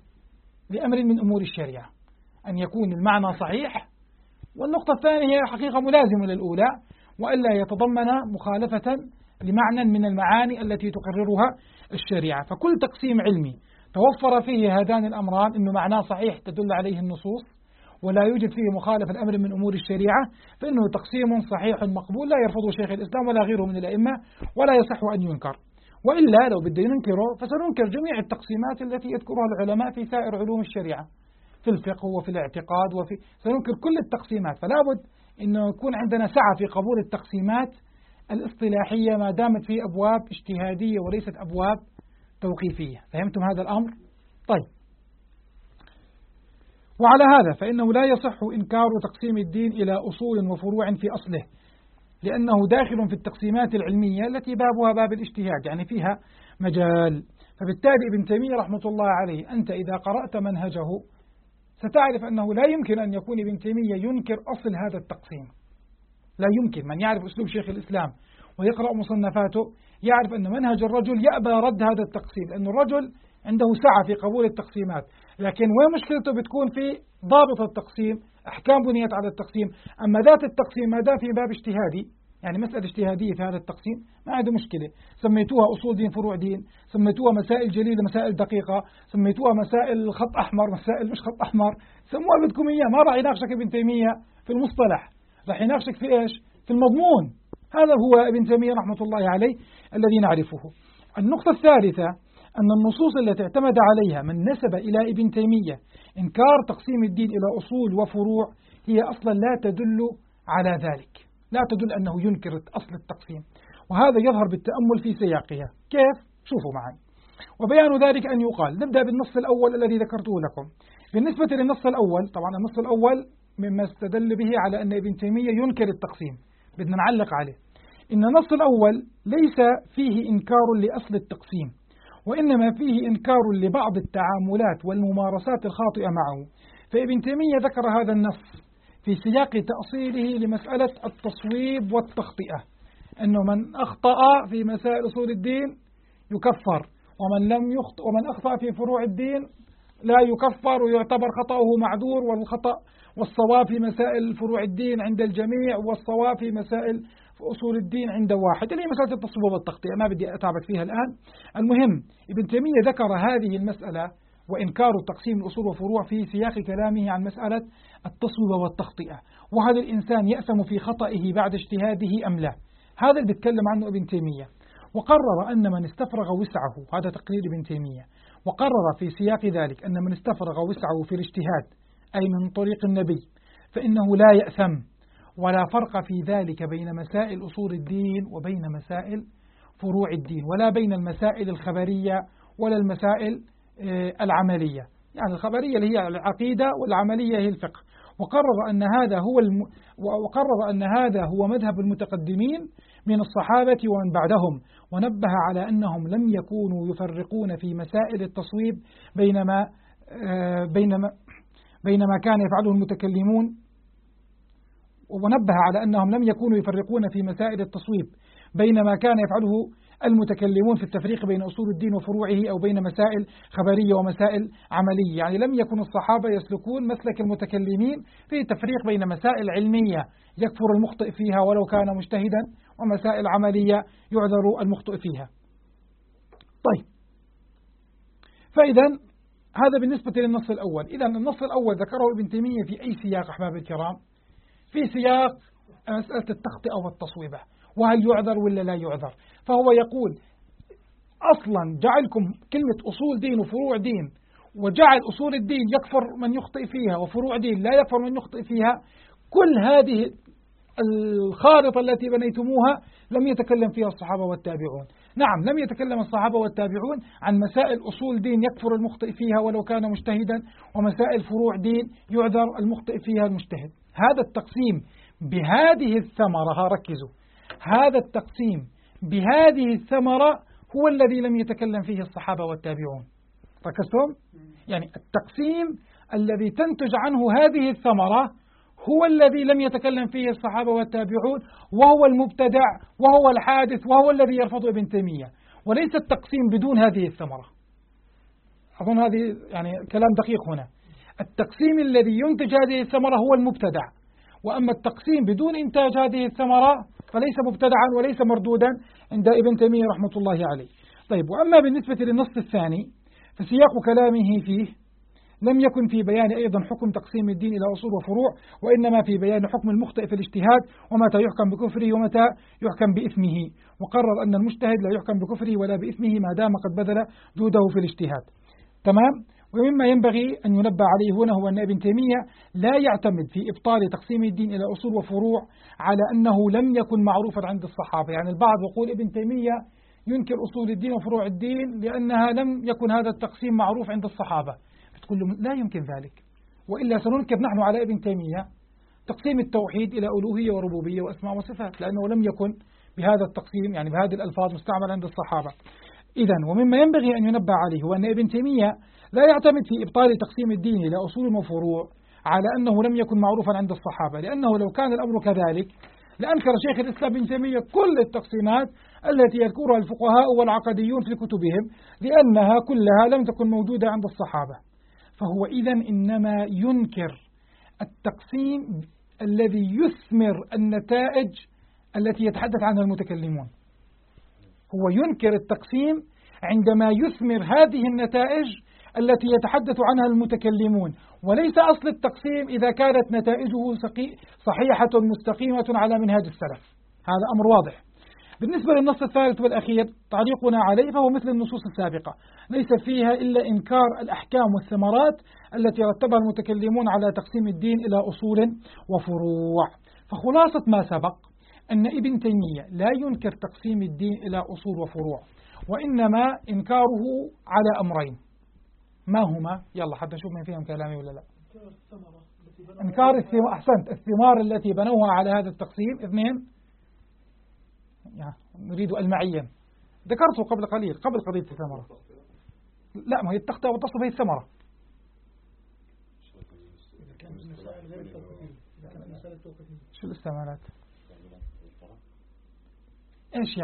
لأمر من أمور الشريعة، أن يكون المعنى صحيح. والنقطة الثانية هي حقيقة ملازمة للأولى، وألا يتضمن مخالفة لمعنى من المعاني التي تقررها الشريعة. فكل تقسيم علمي توفر فيه هذان الأمران، إنه معناه صحيح تدل عليه النصوص ولا يوجد فيه مخالفة أمر من أمور الشريعة، فإنه تقسيم صحيح مقبول لا يرفضه شيخ الإسلام ولا غيره من الأئمة، ولا يصح أن ينكر. وإلا لو بدنا ننكره فسننكر جميع التقسيمات التي يذكرها العلماء في سائر علوم الشريعة، في الفقه وفي الاعتقاد سننكر كل التقسيمات. فلا بد أنه يكون عندنا سعة في قبول التقسيمات الاصطلاحية ما دامت في أبواب اجتهادية وليست أبواب توقيفية. فهمتم هذا الأمر؟ طيب، وعلى هذا فإنه لا يصح إنكار تقسيم الدين إلى أصول وفروع في أصله، لأنه داخل في التقسيمات العلمية التي بابها باب الاجتهاد، يعني فيها مجال. فبالتالي ابن تيمية رحمة الله عليه أنت إذا قرأت منهجه ستعرف أنه لا يمكن أن يكون ابن تيمية ينكر أصل هذا التقسيم، لا يمكن. من يعرف أسلوب شيخ الإسلام ويقرأ مصنفاته يعرف أن منهج الرجل يأبى رد هذا التقسيم، لأن الرجل عنده سعة في قبول التقسيمات، لكن وين مشكلته بتكون في ضابط التقسيم، أحكام بنيت على التقسيم. أما ذات التقسيم ما دام في باب اجتهادي، يعني مسألة اجتهادية في هذا التقسيم ما عنده مشكلة، سميتوها أصول دين فروع دين، سميتوها مسائل جليلة مسائل دقيقة، سميتوها مسائل خط أحمر مسائل مش خط أحمر، سموها بدكم إياه، ما راح يناقشك ابن تيمية في المصطلح، راح يناقشك في إيش؟ في المضمون. هذا هو ابن تيمية رحمة الله عليه الذي نعرفه. النقطة الثالثة أن النصوص التي اعتمد عليها من نسب إلى ابن تيمية إنكار تقسيم الدين إلى أصول وفروع هي أصلا لا تدل على ذلك، لا تدل أنه ينكر أصل التقسيم، وهذا يظهر بالتأمل في سياقها. كيف؟ شوفوا معي. وبيان ذلك أن يقال، نبدأ بالنص الأول الذي ذكرته لكم. بالنسبة للنص الأول، طبعا النص الأول مما استدل به على أن ابن تيمية ينكر التقسيم، بدنا نعلق عليه. إن النص الأول ليس فيه إنكار لأصل التقسيم، وإنما فيه إنكار لبعض التعاملات والممارسات الخاطئة معه. فابن تيمية ذكر هذا النص في سياق تأصيله لمسألة التصويب والتخطئة، أنه من أخطأ في مسائل أصول الدين يكفر، ومن لم يخطئ ومن أخطأ في فروع الدين لا يكفر ويعتبر خطأه معذور، والخطأ والصواب في مسائل فروع الدين عند الجميع، والصواب في مسائل أصول الدين عند واحد، اللي هي مسألة التصويب والتخطئة، ما بدي أتعبك فيها الآن. المهم ابن تيمية ذكر هذه المسألة وإنكار تقسيم الأصول وفروع في سياق كلامه عن مسألة التصويب والتخطئة، وهل الإنسان يأثم في خطئه بعد اجتهاده أم لا. هذا اللي بيتكلم عنه ابن تيمية، وقرر أن من استفرغ وسعه، هذا تقرير ابن تيمية، وقرر في سياق ذلك أن من استفرغ وسعه في الاجتهاد أي من طريق النبي فإنه لا يأثم، ولا فرق في ذلك بين مسائل أصول الدين وبين مسائل فروع الدين، ولا بين المسائل الخبرية ولا المسائل العملية، يعني الخبرية اللي هي العقيدة والعملية هي الفقه. وقرر أن هذا هو مذهب المتقدمين من الصحابة ومن بعدهم، ونبه على أنهم لم يكونوا يفرقون في مسائل التصويب بينما كان يفعله المتكلمون، ونبه على أنهم لم يكونوا يفرقون في مسائل التصويب بينما كان يفعله المتكلمون في التفريق بين أصول الدين وفروعه، أو بين مسائل خبرية ومسائل عملية. يعني لم يكن الصحابة يسلكون مسلك المتكلمين في تفريق بين مسائل علمية يكفر المخطئ فيها ولو كان مجتهدا، ومسائل عملية يعذر المخطئ فيها. طيب، فإذا هذا بالنسبة للنص الأول. إذا النص الأول ذكره ابن تيمية في أي سياق أحباب الكرام؟ في سياق مسألة التخطئة والتصويبة، وهل يعذر ولا لا يعذر. فهو يقول أصلا جعلكم كلمة أصول دين وفروع دين، وجعل أصول الدين يكفر من يخطئ فيها وفروع دين لا يكفر من يخطئ فيها، كل هذه الخارطة التي بنيتموها لم يتكلم فيها الصحابة والتابعون. نعم، لم يتكلم الصحابة والتابعون عن مسائل أصول دين يكفر المخطئ فيها ولو كان مجتهدا، ومسائل فروع دين يعذر المخطئ فيها المجتهد. هذا التقسيم بهذه الثمرة، ركزوا، هذا التقسيم بهذه الثمرة هو الذي لم يتكلم فيه الصحابة والتابعون. ركزتم؟ يعني التقسيم الذي تنتج عنه هذه الثمرة هو الذي لم يتكلم فيه الصحابة والتابعون، وهو المبتدع وهو الحادث وهو الذي يرفضه ابن تيمية، وليس التقسيم بدون هذه الثمرة. أظن هذه يعني كلام دقيق هنا. التقسيم الذي ينتج هذه الثمرة هو المبتدع، وأما التقسيم بدون إنتاج هذه الثمرة فليس مبتدعا وليس مردودا عند ابن تيمية رحمة الله عليه. طيب، وأما بالنسبة للنص الثاني فسياق كلامه فيه لم يكن في بيان أيضا حكم تقسيم الدين إلى أصول وفروع، وإنما في بيان حكم المخطئ في الاجتهاد، ومتى يحكم بكفره ومتى يحكم بإثمه. وقرر أن المجتهد لا يحكم بكفره ولا بإثمه ما دام قد بذل جهده في الاجتهاد. تمام. ومما ينبغي أن ينبه عليه هنا هو أن ابن تيمية لا يعتمد في إبطال تقسيم الدين إلى أصول وفروع على أنه لم يكن معروفا عند الصحابة. يعني البعض يقول ابن تيمية ينكر أصول الدين وفروع الدين لأنها لم يكن هذا التقسيم معروف عند الصحابة. تقول له لا يمكن ذلك، وإلا سننكر نحن على ابن تيمية تقسيم التوحيد إلى ألوهية وربوبية وأسماء وصفات، لأنه لم يكن بهذا التقسيم يعني بهذه الألفاظ مستعمل عند الصحابة. إذن ومما ينبغي أن ينبه عليه هو أن ابن تيمية لا يعتمد في إبطال تقسيم الدين إلى أصول وفروع على أنه لم يكن معروفا عند الصحابة، لأنه لو كان الأمر كذلك لأنكر شيخ الإسلام ابن تيمية كل التقسيمات التي يذكرها الفقهاء والعقديون في كتبهم، لأنها كلها لم تكن موجودة عند الصحابة. فهو إذن إنما ينكر التقسيم الذي يثمر النتائج التي يتحدث عنها المتكلمون. هو ينكر التقسيم عندما يثمر هذه النتائج التي يتحدث عنها المتكلمون، وليس أصل التقسيم إذا كانت نتائجه صحيحة مستقيمة على منهاج السلف. هذا أمر واضح. بالنسبة للنص الثالث والأخير تعليقنا عليه فهو مثل النصوص السابقة، ليس فيها إلا إنكار الأحكام والثمرات التي رتبها المتكلمون على تقسيم الدين إلى أصول وفروع. فخلاصة ما سبق أن ابن تيمية لا ينكر تقسيم الدين إلى أصول وفروع، وإنما إنكاره على أمرين. ما هما؟ يلا حتى نشوف من فيهم كلامي ولا لا. إنكار الثمار، أحسنت، الثمار التي بنوها على هذا التقسيم. اثنين، نريد المعية، ذكرته قبل قليل قبل قضية الثمرة. لا، ما هي التخطئة والتصف هي الثمرة. شو الاستعمالات؟ ايش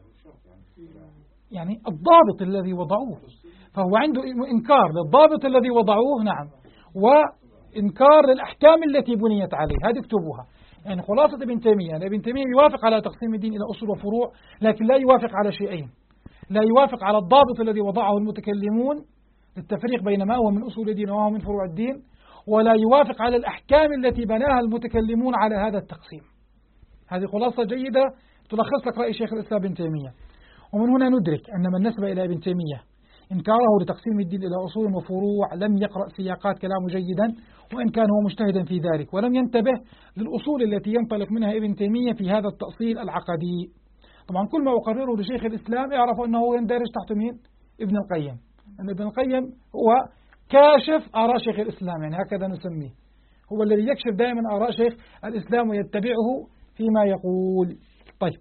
يعني الضابط الذي وضعوه، فهو عنده إنكار للضابط الذي وضعوه، نعم، وإنكار للأحكام التي بنيت عليه. هذه اكتبوها. يعني خلاصة ابن تيمية، ابن تيمية يوافق على تقسيم الدين إلى أصول وفروع، لكن لا يوافق على شيئين: لا يوافق على الضابط الذي وضعه المتكلمون للتفريق بين ما هو من أصول الدين وما هو من فروع الدين، ولا يوافق على الأحكام التي بناها المتكلمون على هذا التقسيم. هذه خلاصة جيدة تلخص لك رأي شيخ الإسلام ابن تيمية. ومن هنا ندرك أن من نسب إلى ابن تيمية إنكاره لتقسيم الدين إلى أصول وفروع لم يقرأ سياقات كلامه جيدا، وإن كان هو مجتهدا في ذلك، ولم ينتبه للأصول التي ينطلق منها ابن تيمية في هذا التأصيل العقدي. طبعا كل ما أقرره لشيخ الإسلام اعرفوا أنه يندرج تحت مين؟ ابن القيم. أن ابن القيم هو كاشف آراء شيخ الإسلام، يعني هكذا نسميه، هو الذي يكشف دائما آراء شيخ الإسلام ويتبعه فيما يقول. طيب،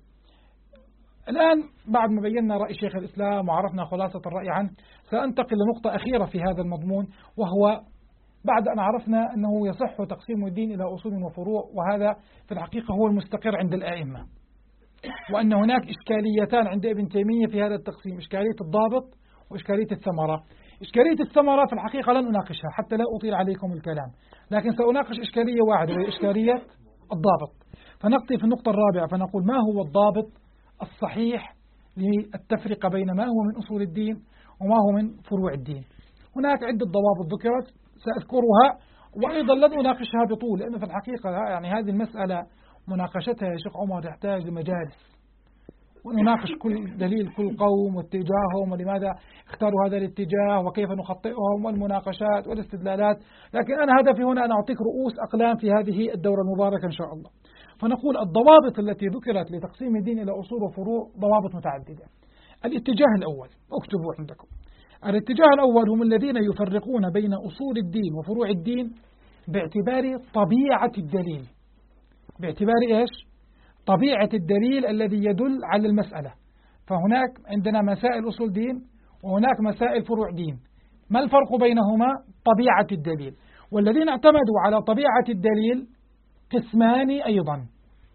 الآن بعد ما بينا رأي شيخ الإسلام وعرفنا خلاصة الرأي عنه، سأنتقل لنقطة أخيرة في هذا المضمون، وهو بعد أن عرفنا أنه يصح تقسيم الدين إلى أصول وفروع، وهذا في الحقيقة هو المستقر عند الآئمة، وأن هناك إشكاليتان عند ابن تيمية في هذا التقسيم: إشكالية الضابط وإشكالية الثمرة. إشكالية الثمرة في الحقيقة لن أناقشها حتى لا أطيل عليكم الكلام، لكن سأناقش إشكالية واحدة وهي إشكالية الضابط. فنقضي في النقطة الرابعة فنقول: ما هو الضابط الصحيح للتفرقة بين ما هو من أصول الدين وما هو من فروع الدين؟ هناك عدة ضوابط ذكرت سأذكرها، وأيضا لن أناقشها بطول، لأن في الحقيقة يعني هذه المسألة مناقشتها يا شيخ عمر يحتاج لمجالس، ونناقش كل دليل كل قوم واتجاههم ولماذا اختاروا هذا الاتجاه وكيف نخطئهم والمناقشات والاستدلالات، لكن أنا هدفي هنا أن أعطيك رؤوس أقلام في هذه الدورة المباركة إن شاء الله. فنقول الضوابط التي ذكرت لتقسيم الدين إلى أصول وفروع ضوابط متعددة. الاتجاه الأول، اكتبوا عندكم، الاتجاه الأول هم الذين يفرقون بين أصول الدين وفروع الدين باعتبار طبيعة الدليل. باعتبار إيش؟ طبيعة الدليل الذي يدل على المسألة. فهناك عندنا مسائل أصول دين وهناك مسائل فروع دين، ما الفرق بينهما؟ طبيعة الدليل. والذين اعتمدوا على طبيعة الدليل قسمان أيضا،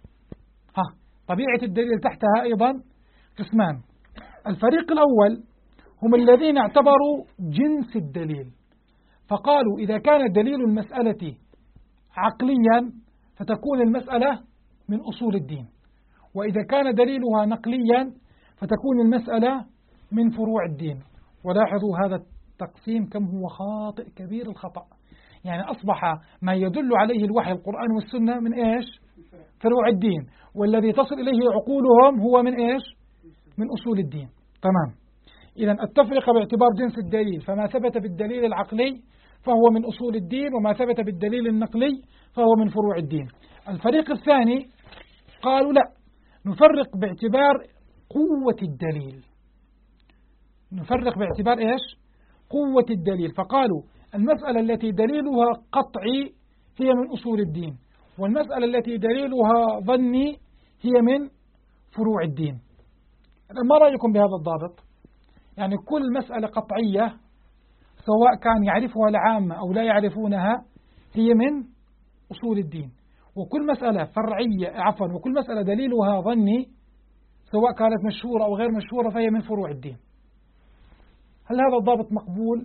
طبيعة الدليل تحتها أيضا قسمان. الفريق الأول هم الذين اعتبروا جنس الدليل، فقالوا إذا كان دليل المسألة عقليا فتكون المسألة من أصول الدين، وإذا كان دليلها نقليا فتكون المسألة من فروع الدين. ولاحظوا هذا التقسيم كم هو خاطئ كبير الخطأ، يعني أصبح ما يدل عليه الوحي القرآن والسنة من إيش؟ فروع الدين، والذي تصل إليه عقولهم هو من إيش؟ من أصول الدين. تمام. إذن التفرقة باعتبار جنس الدليل، فما ثبت بالدليل العقلي فهو من أصول الدين، وما ثبت بالدليل النقلي فهو من فروع الدين. الفريق الثاني قالوا لا، نفرق باعتبار قوة الدليل. نفرق باعتبار إيش؟ قوة الدليل. فقالوا المسألة التي دليلها قطعي هي من أصول الدين، والمسألة التي دليلها ظني هي من فروع الدين. ما رأيكم بهذا الضابط؟ يعني كل مسألة قطعية سواء كان يعرفها العامة أو لا يعرفونها هي من أصول الدين، وكل مسألة فرعية وكل مسألة دليلها ظني سواء كانت مشهورة أو غير مشهورة فهي من فروع الدين. هل هذا الضابط مقبول؟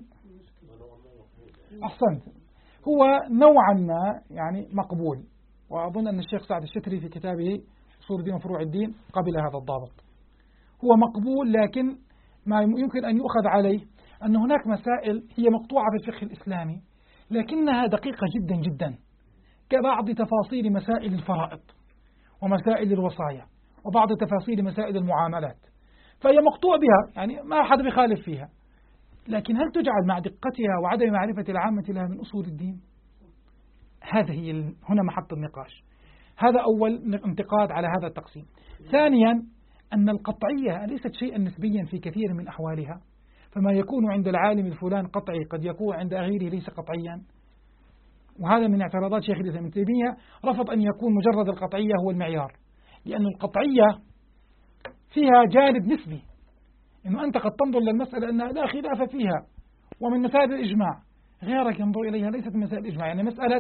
أحسنت، هو نوعا ما يعني مقبول، وأظن أن الشيخ سعد الشتري في كتابه أصول الدين وفروع الدين قبل هذا الضابط. هو مقبول، لكن ما يمكن أن يؤخذ عليه أن هناك مسائل هي مقطوعة في الفقه الإسلامي لكنها دقيقة جدا جدا، كبعض تفاصيل مسائل الفرائض ومسائل الوصايا وبعض تفاصيل مسائل المعاملات، فهي مقطوع بها، يعني ما أحد بخالف فيها، لكن هل تجعل مع دقتها وعدم معرفة العامة لها من أصول الدين؟ هذا هنا محط النقاش. هذا أول انتقاد على هذا التقسيم. ثانيا أن القطعية ليست شيئا نسبيا في كثير من أحوالها، فما يكون عند العالم الفلان قطعي قد يكون عند غيره ليس قطعيا، وهذا من اعتراضات شيخ الإسلام ابن تيمية. رفض أن يكون مجرد القطعية هو المعيار، لأن القطعية فيها جانب نسبي، إنه أنت قد تنظر للمسألة أنها لا خلاف فيها ومن مسائل الإجماع، غيرك ينظر إليها ليست مسائل الإجماع. يعني مسألة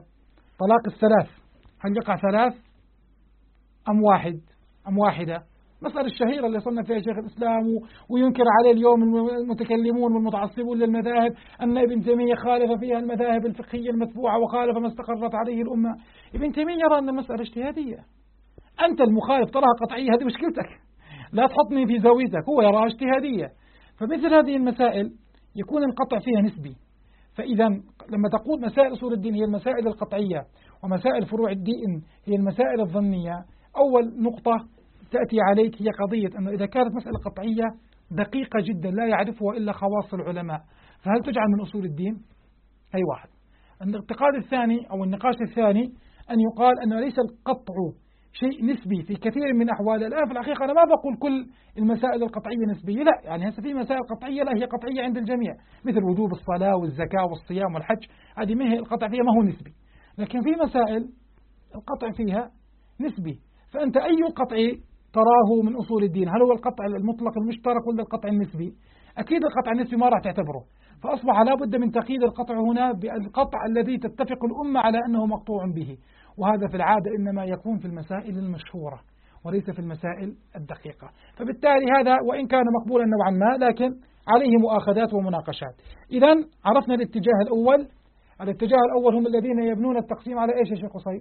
طلاق الثلاث، هل يقع ثلاث أم واحد أم واحدة؟ المسألة الشهيرة اللي صنف فيها شيخ الإسلام وينكر عليه اليوم المتكلمون والمتعصبون للمذاهب أن ابن تيمية خالف فيها المذاهب الفقهية المتبوعة وخالف ما استقرت عليه الأمة. ابن تيمية يرى أن المسألة اجتهادية، أنت المخالف تراها قطعية، هذه مشكلتك، لا تحطني في زاويتك، هو يراها اجتهادية. فمثل هذه المسائل يكون القطع فيها نسبي. فإذا لما تقول مسائل أصول الدين هي المسائل القطعية ومسائل فروع الدين هي المسائل الظنية، أول نقطة تأتي عليك هي قضية أنه إذا كانت مسألة قطعية دقيقة جدا لا يعرفها إلا خواص العلماء، فهل تجعل من أصول الدين؟ هي واحد. الانتقاد الثاني أو النقاش الثاني أن يقال أنه ليس القطع شيء نسبي في كثير من أحوال. الآن في الحقيقة أنا ما بقول كل المسائل القطعية نسبية، لا، يعني هسه في مسائل قطعية لا هي قطعية عند الجميع، مثل وجوب الصلاة والزكاة والصيام والحج، هذه ما هي القطع فيها، ما هو نسبي. لكن في مسائل القطع فيها نسبي، فأنت أي القطع تراه من أصول الدين؟ هل هو القطع المطلق المشترك ولا القطع النسبي؟ أكيد القطع النسبي ما راح تعتبره، فأصبح لا بد من تقييد القطع هنا بالقطع الذي تتفق الأمة على أنه مقطوع به، وهذا في العادة إنما يكون في المسائل المشهورة وليس في المسائل الدقيقة. فبالتالي هذا وإن كان مقبولا نوعا ما لكن عليه مؤاخذات ومناقشات. إذا عرفنا الاتجاه الأول. الاتجاه الأول هم الذين يبنون التقسيم على إيش يا شيخ قصي؟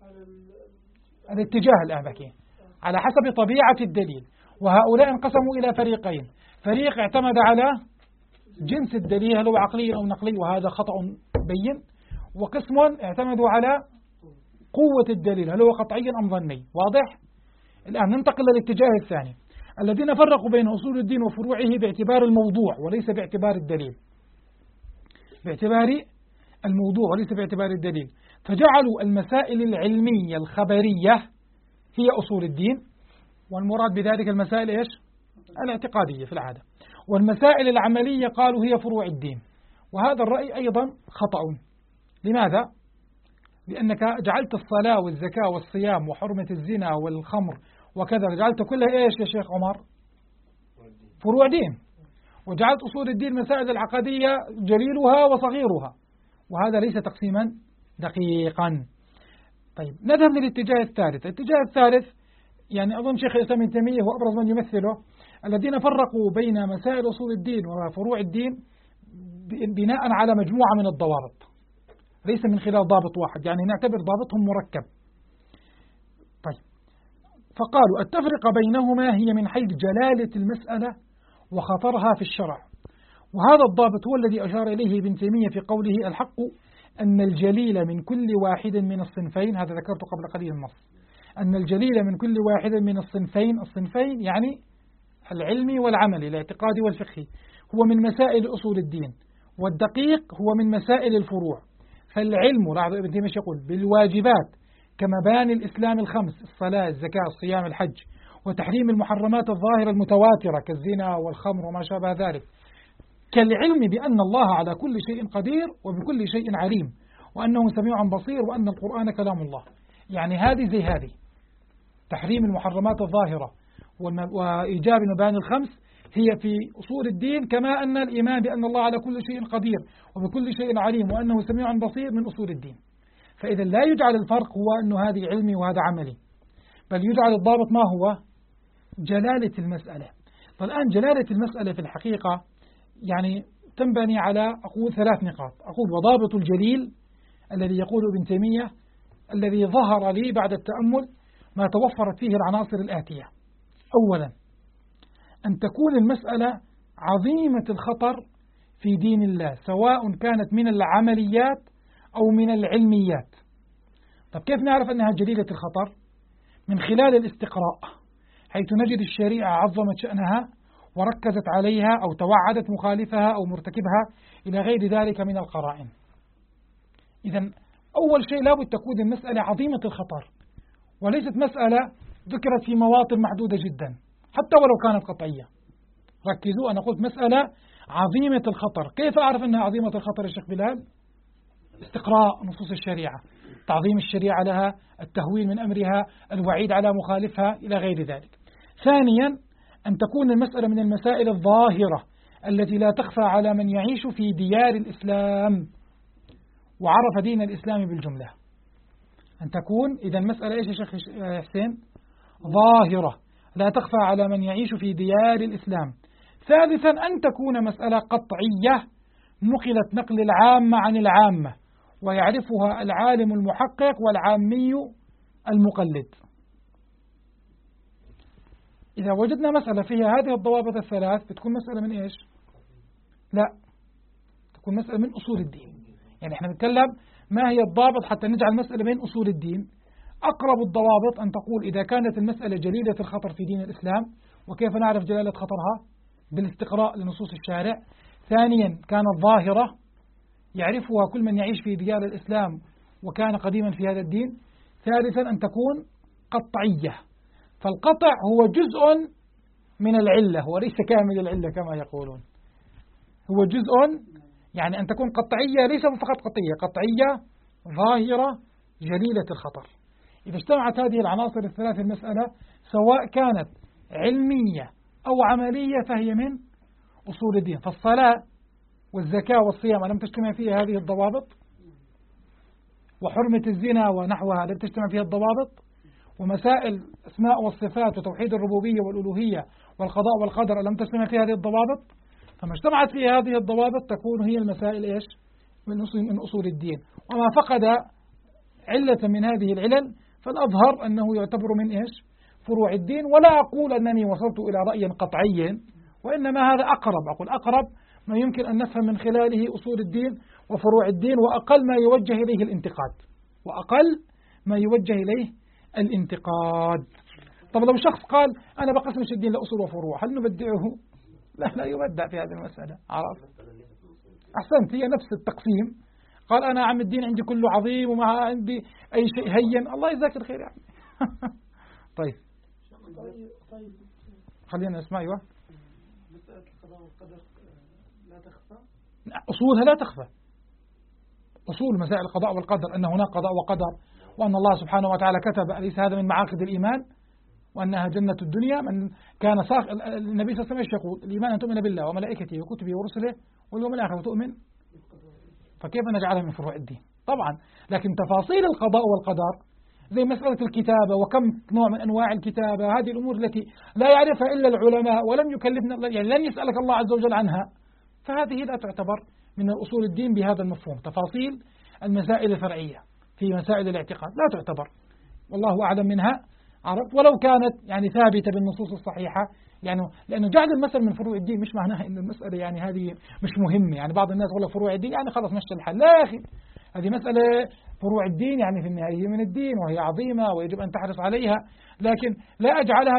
الاتجاه الآن بكي على حسب طبيعة الدليل، وهؤلاء انقسموا إلى فريقين، فريق اعتمد على جنس الدليل هل هو عقلي أو نقلي وهذا خطأ بين، وقسم اعتمدوا على قوة الدليل هل هو قطعي أم ظني. واضح؟ الآن ننتقل للاتجاه الثاني الذين فرقوا بين أصول الدين وفروعه باعتبار الموضوع وليس باعتبار الدليل، باعتبار الموضوع وليس باعتبار الدليل، فجعلوا المسائل العلمية الخبرية هي أصول الدين، والمراد بذلك المسائل إيش؟ الاعتقادية في العادة، والمسائل العملية قالوا هي فروع الدين. وهذا الرأي أيضا خطأ. لماذا؟ لأنك جعلت الصلاة والزكاة والصيام وحرمة الزنا والخمر وكذا جعلت كلها إيش يا شيخ عمر؟ فروع دين، وجعلت أصول الدين مسائل العقدية جليلها وصغيرها، وهذا ليس تقسيما دقيقا. طيب نذهب للاتجاه الثالث. الاتجاه الثالث يعني أظن شيخ الإسلام ابن تيمية هو أبرز من يمثله، الذين فرقوا بين مسائل أصول الدين وفروع الدين بناء على مجموعة من الضوابط ليس من خلال ضابط واحد، يعني نعتبر ضابطهم مركب. طيب فقالوا التفرقة بينهما هي من حيث جلالة المسألة وخطرها في الشرع، وهذا الضابط هو الذي أشار إليه ابن تيمية في قوله الحق أن الجليل من كل واحد من الصنفين، هذا ذكرته قبل قليل النص، أن الجليل من كل واحد من الصنفين يعني العلمي والعملي الاعتقادي والفقهي هو من مسائل أصول الدين، والدقيق هو من مسائل الفروع. فالعلم لاحظوا ابن تيمية يقول بالواجبات كمباني الإسلام الخمس الصلاة الزكاة الصيام الحج، وتحريم المحرمات الظاهرة المتواترة كالزنا والخمر وما شابه ذلك، كالعلم بأن الله على كل شيء قدير وبكل شيء عليم وأنه سميع بصير وأن القرآن كلام الله. يعني هذه زي هذه تحريم المحرمات الظاهرة وإيجاب المباني الخمس هي في أصول الدين، كما أن الإيمان بأن الله على كل شيء قدير وبكل شيء عليم وأنه سميع بصير من أصول الدين. فإذا لا يجعل الفرق هو أنه هذه علمي وهذا عملي، بل يجعل الضابط ما هو؟ جلالة المسألة. فالآن جلالة المسألة في الحقيقة يعني تنبني على أقول 3 نقاط. أقول وضابط الجليل الذي يقول ابن تيمية الذي ظهر لي بعد التأمل ما توفرت فيه العناصر الآتية. أولا أن تكون المسألة عظيمة الخطر في دين الله سواء كانت من العمليات أو من العلميات. طب كيف نعرف أنها جليلة الخطر؟ من خلال الاستقراء، حيث نجد الشريعة عظمت شأنها وركزت عليها أو توعدت مخالفها أو مرتكبها إلى غير ذلك من القرائن. إذا أول شيء لابد تكون المسألة عظيمة الخطر، وليست مسألة ذكرت في مواطن محدودة جدا حتى ولو كانت قطعية. ركزوا، أنا قلت مسألة عظيمة الخطر. كيف أعرف أنها عظيمة الخطر يا شيخ بلال؟ استقراء نصوص الشريعة، تعظيم الشريعة لها، التهويل من أمرها، الوعيد على مخالفها إلى غير ذلك. ثانيا أن تكون المسألة من المسائل الظاهرة التي لا تخفى على من يعيش في ديار الإسلام وعرف دين الإسلام بالجملة. أن تكون إذا المسألة إيش يا شيخ حسين؟ ظاهرة لا تخفى على من يعيش في ديار الإسلام. ثالثا أن تكون مسألة قطعية نقلت نقل العامة عن العامة، ويعرفها العالم المحقق والعامي المقلد. إذا وجدنا مسألة فيها هذه الضوابط الثلاث بتكون مسألة من إيش؟ لا، تكون مسألة من أصول الدين. يعني إحنا نتكلم ما هي الضابط حتى نجعل مسألة من أصول الدين. أقرب الضوابط أن تقول إذا كانت المسألة جليلة الخطر في دين الإسلام. وكيف نعرف جلالة خطرها؟ بالاستقراء لنصوص الشارع. ثانيا كانت ظاهرة يعرفها كل من يعيش في ديار الإسلام وكان قديما في هذا الدين. ثالثا أن تكون قطعية، فالقطع هو جزء من العلة وليس كامل العلة كما يقولون، هو جزء، يعني أن تكون قطعية ليس فقط قطعية ظاهرة جليلة الخطر. إذا اجتمعت هذه العناصر الثلاث المسألة سواء كانت علمية أو عملية فهي من أصول الدين. فالصلاة والزكاة والصيام لم تجتمع فيها هذه الضوابط، وحرمة الزنا ونحوها لم تجتمع فيها الضوابط، ومسائل أسماء والصفات وتوحيد الربوبية والألوهية والقضاء والقدر لم تجتمع فيها هذه الضوابط. فما اجتمعت فيها هذه الضوابط تكون هي المسائل إيش؟ من أصول الدين. وما فقد علة من هذه العلل فالأظهر أنه يعتبر من إيش؟ فروع الدين. ولا أقول أنني وصلت إلى رأي قطعي، وإنما هذا أقول أقرب ما يمكن أن نفهم من خلاله أصول الدين وفروع الدين، وأقل ما يوجه إليه الانتقاد. طب لو شخص قال أنا بقسم الدين لأصول وفروع، هل نبدعه؟ لا يبدع في هذه المسألة. عرفت؟ أحسنت، هي نفس التقسيم. قال أنا عم الدين عندي كله عظيم وما عندي أي شيء هين، الله يجزاك الخير يعني. طيب خلينا نسمع. أيوة، مسألة القضاء والقدر لا تخفى، أصولها لا تخفى. أصول مسائل القضاء والقدر أن هناك قضاء وقدر، وأن الله سبحانه وتعالى كتب، أليس هذا من معاقد الإيمان؟ وأنها جنة الدنيا. من كان النبي صلى الله عليه وسلم يقول الإيمان أن تؤمن بالله وملائكته وكتبه ورسله واليوم الآخر وتؤمن. فكيف نجعلها من فروع الدين؟ طبعا، لكن تفاصيل القضاء والقدر زي مسألة الكتابة وكم نوع من أنواع الكتابة، هذه الأمور التي لا يعرفها إلا العلماء ولم يكلفنا، يعني لن يسألك الله عز وجل عنها، فهذه لا تعتبر من أصول الدين بهذا المفهوم. تفاصيل المسائل الفرعية في مسائل الاعتقاد لا تعتبر، والله أعلم منها. عرفت؟ ولو كانت يعني ثابتة بالنصوص الصحيحة، يعني لأنه جعل المسألة من فروع الدين مش معناها أن المسألة يعني هذه مش مهمة. يعني بعض الناس يقول فروع الدين يعني خلاص مشى الحل. لا يا أخي، هذه مسألة فروع الدين يعني في النهاية هي من الدين وهي عظيمة ويجب أن تحرص عليها، لكن لا أجعلها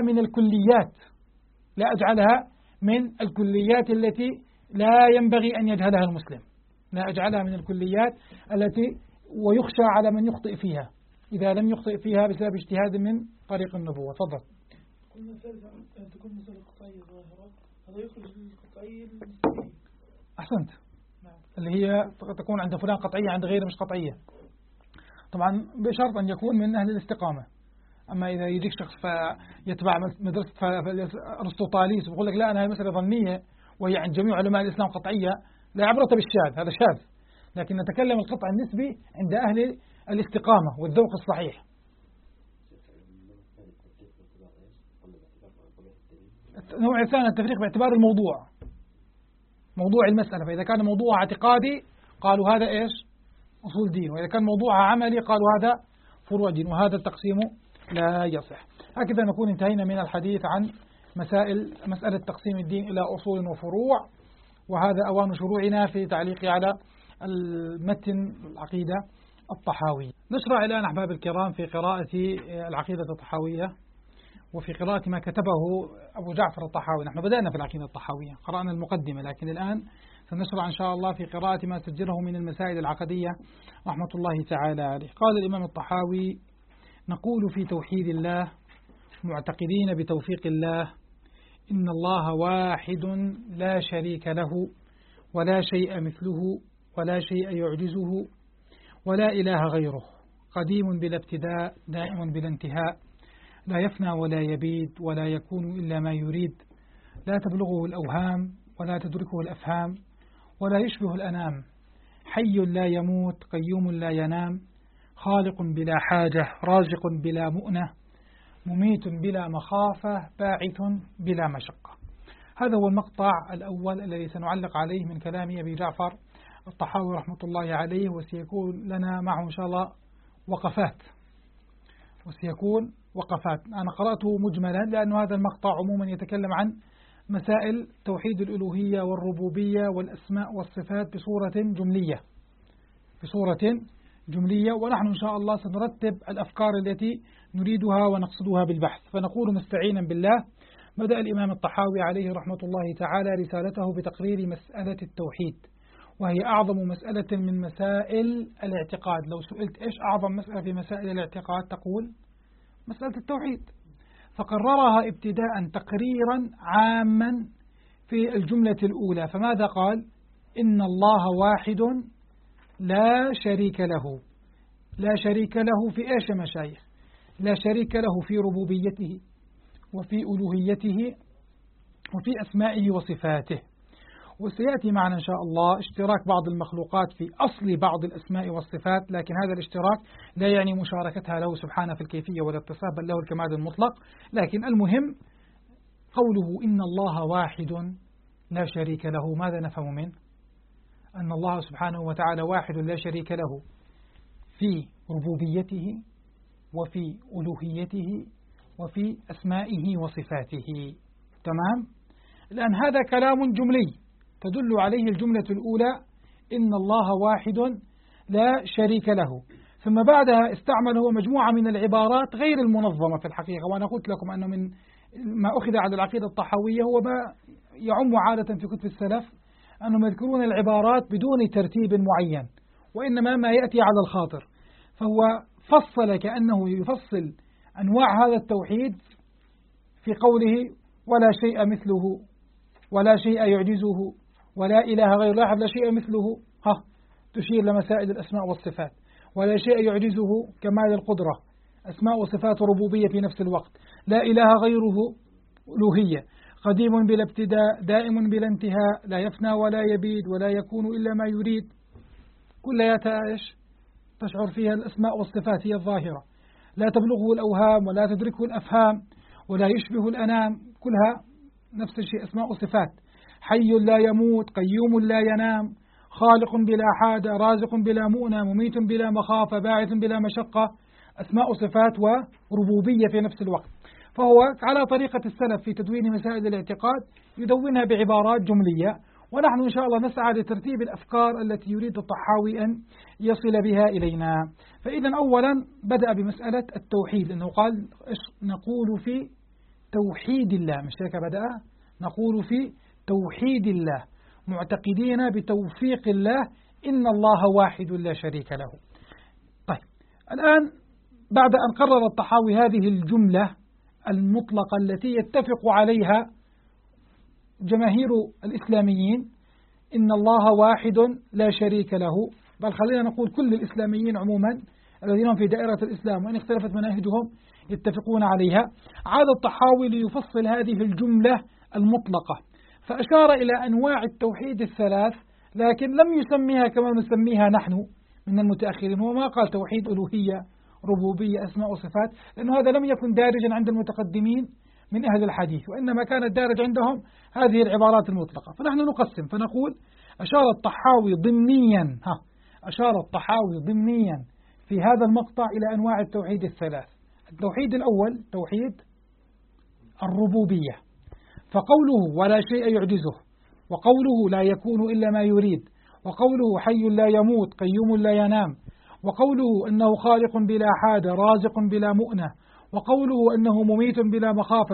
من الكليات التي لا ينبغي أن يجهلها المسلم. لا أجعلها من الكليات التي ويخشى على من يخطئ فيها إذا لم يخطئ فيها بسبب اجتهاد من طريق النبوة. تفضل. قلنا ثالثا أن تكون مسألة قطعية ظاهرة، هذا يخرج من القطعية المسلمين. أحسنت. اللي هي تكون عند فلان قطعية عند غيره مش قطعية، طبعا بشرط أن يكون من أهل الاستقامة. أما إذا يجيك شخص فيتبع مدرسة أرسطوطاليس ويقول لك لا أنا هذه مسألة ظنية وهي عند جميع علماء الإسلام قطعية، لا عبرة بالشاذ، هذا شاذ. لكن نتكلم القطع النسبي عند أهل الاستقامة والذوق الصحيح. النوع الثاني التفريق باعتبار موضوع المسألة. فإذا كان موضوع اعتقادي قالوا هذا إيش؟ أصول دين، وإذا كان موضوع عملي قالوا هذا فروع دين، وهذا التقسيم لا يصح. هكذا نكون انتهينا من الحديث عن مسألة تقسيم الدين إلى أصول وفروع، وهذا أوان شروعنا في تعليق على المتن العقيدة الطحاوية. نشرع الآن أحباب الكرام في قراءة العقيدة الطحاوية وفي قراءة ما كتبه أبو جعفر الطحاوي. نحن بدأنا في العقيدة الطحاوية، قرأنا المقدمة، لكن الآن سنشرع إن شاء الله في قراءة ما سجله من المسائل العقدية رحمة الله تعالى عليه. قال الإمام الطحاوي: نقول في توحيد الله معتقدين بتوفيق الله إن الله واحد لا شريك له ولا شيء مثله ولا شيء يعجزه ولا إله غيره، قديم بلا ابتداء دائم بلا انتهاء، لا يفنى ولا يبيد ولا يكون إلا ما يريد، لا تبلغه الأوهام ولا تدركه الأفهام ولا يشبه الأنام، حي لا يموت قيوم لا ينام، خالق بلا حاجة رازق بلا مؤنة، مميت بلا مخافة باعث بلا مشقة. هذا هو المقطع الأول الذي سنعلق عليه من كلام أبي جعفر الطحاوي رحمة الله عليه، وسيكون لنا معه إن شاء الله وقفات. أنا قرأته مجملا لأن هذا المقطع عموما يتكلم عن مسائل توحيد الألوهية والربوبية والأسماء والصفات بصورة جملية، ونحن إن شاء الله سنرتب الأفكار التي نريدها ونقصدها بالبحث. فنقول مستعينا بالله: بدأ الإمام الطحاوي عليه رحمة الله تعالى رسالته بتقرير مسألة التوحيد، وهي أعظم مسألة من مسائل الاعتقاد. لو سئلت إيش أعظم مسألة في مسائل الاعتقاد تقول مسألة التوحيد، فقررها ابتداء تقريرا عاما في الجملة الأولى. فماذا قال؟ إن الله واحد لا شريك له. لا شريك له في إيش يا مشايخ؟ لا شريك له في ربوبيته وفي ألوهيته وفي أسمائه وصفاته. وسيأتي معنا إن شاء الله اشتراك بعض المخلوقات في أصل بعض الأسماء والصفات، لكن هذا الاشتراك لا يعني مشاركتها له سبحانه في الكيفية والاتصاف، بل له الكمال المطلق. لكن المهم قوله إن الله واحد لا شريك له، ماذا نفهم منه؟ أن الله سبحانه وتعالى واحد لا شريك له في ربوبيته وفي ألوهيته وفي أسمائه وصفاته. تمام؟ الآن هذا كلام جملي تدل عليه الجملة الأولى إن الله واحد لا شريك له، ثم بعدها استعمل هو مجموعة من العبارات غير المنظمة في الحقيقة. وأنا قلت لكم أنه من ما أخذ على العقيدة الطحاوية هو ما يعم عادة في كتب السلف أنهم يذكرون العبارات بدون ترتيب معين، وإنما ما يأتي على الخاطر. فهو فصل كأنه يفصل أنواع هذا التوحيد في قوله ولا شيء مثله ولا شيء يعجزه ولا إله غير الله لا شيء مثله، تشير لمسائل الأسماء والصفات. ولا شيء يعجزه كمال القدرة، أسماء وصفات ربوبية في نفس الوقت. لا إله غيره ألوهية. قديم بلا ابتداء، دائم بلا انتهاء، لا يفنى ولا يبيد ولا يكون إلا ما يريد. كلها تشعر فيها الأسماء والصفات هي الظاهرة. لا تبلغه الأوهام ولا تدركه الأفهام ولا يشبه الأنام، كلها نفس الشيء أسماء وصفات. حي لا يموت، قيوم لا ينام، خالق بلا حادة، رازق بلا مؤنة، مميت بلا مخافة، باعث بلا مشقة، أسماء وصفات وربوبية في نفس الوقت. فهو على طريقة السلف في تدوين مسائل الاعتقاد يدونها بعبارات جملية، ونحن إن شاء الله نسعى لترتيب الأفكار التي يريد الطحاوي أن يصل بها إلينا. فإذا أولا بدأ بمسألة التوحيد، لأنه قال نقول في توحيد الله، مش هيك بدأ؟ نقول في توحيد الله معتقدين بتوفيق الله إن الله واحد لا شريك له. طيب الآن بعد أن قرر الطحاوي هذه الجملة المطلقة التي يتفق عليها جماهير الإسلاميين إن الله واحد لا شريك له، بل خلينا نقول كل الإسلاميين عموما الذين هم في دائرة الإسلام وإن اختلفت مناهجهم يتفقون عليها، عاد الطحاوي ليفصل هذه الجملة المطلقة، فأشار إلى أنواع التوحيد الثلاث، لكن لم يسميها كما نسميها نحن من المتأخرين. هو ما قال توحيد ألوهية ربوبية أسماء وصفات، لأنه هذا لم يكن دارجا عند المتقدمين من أهل الحديث، وإنما كان الدارج عندهم هذه العبارات المطلقة. فنحن نقسم فنقول أشار الطحاوي ضمنيا في هذا المقطع إلى أنواع التوحيد الثلاث. التوحيد الأول توحيد الربوبية، فقوله ولا شيء يعجزه، وقوله لا يكون إلا ما يريد، وقوله حي لا يموت قيوم لا ينام، وقوله أنه خالق بلا حادة رازق بلا مؤنة، وقوله أنه مميت بلا مخافة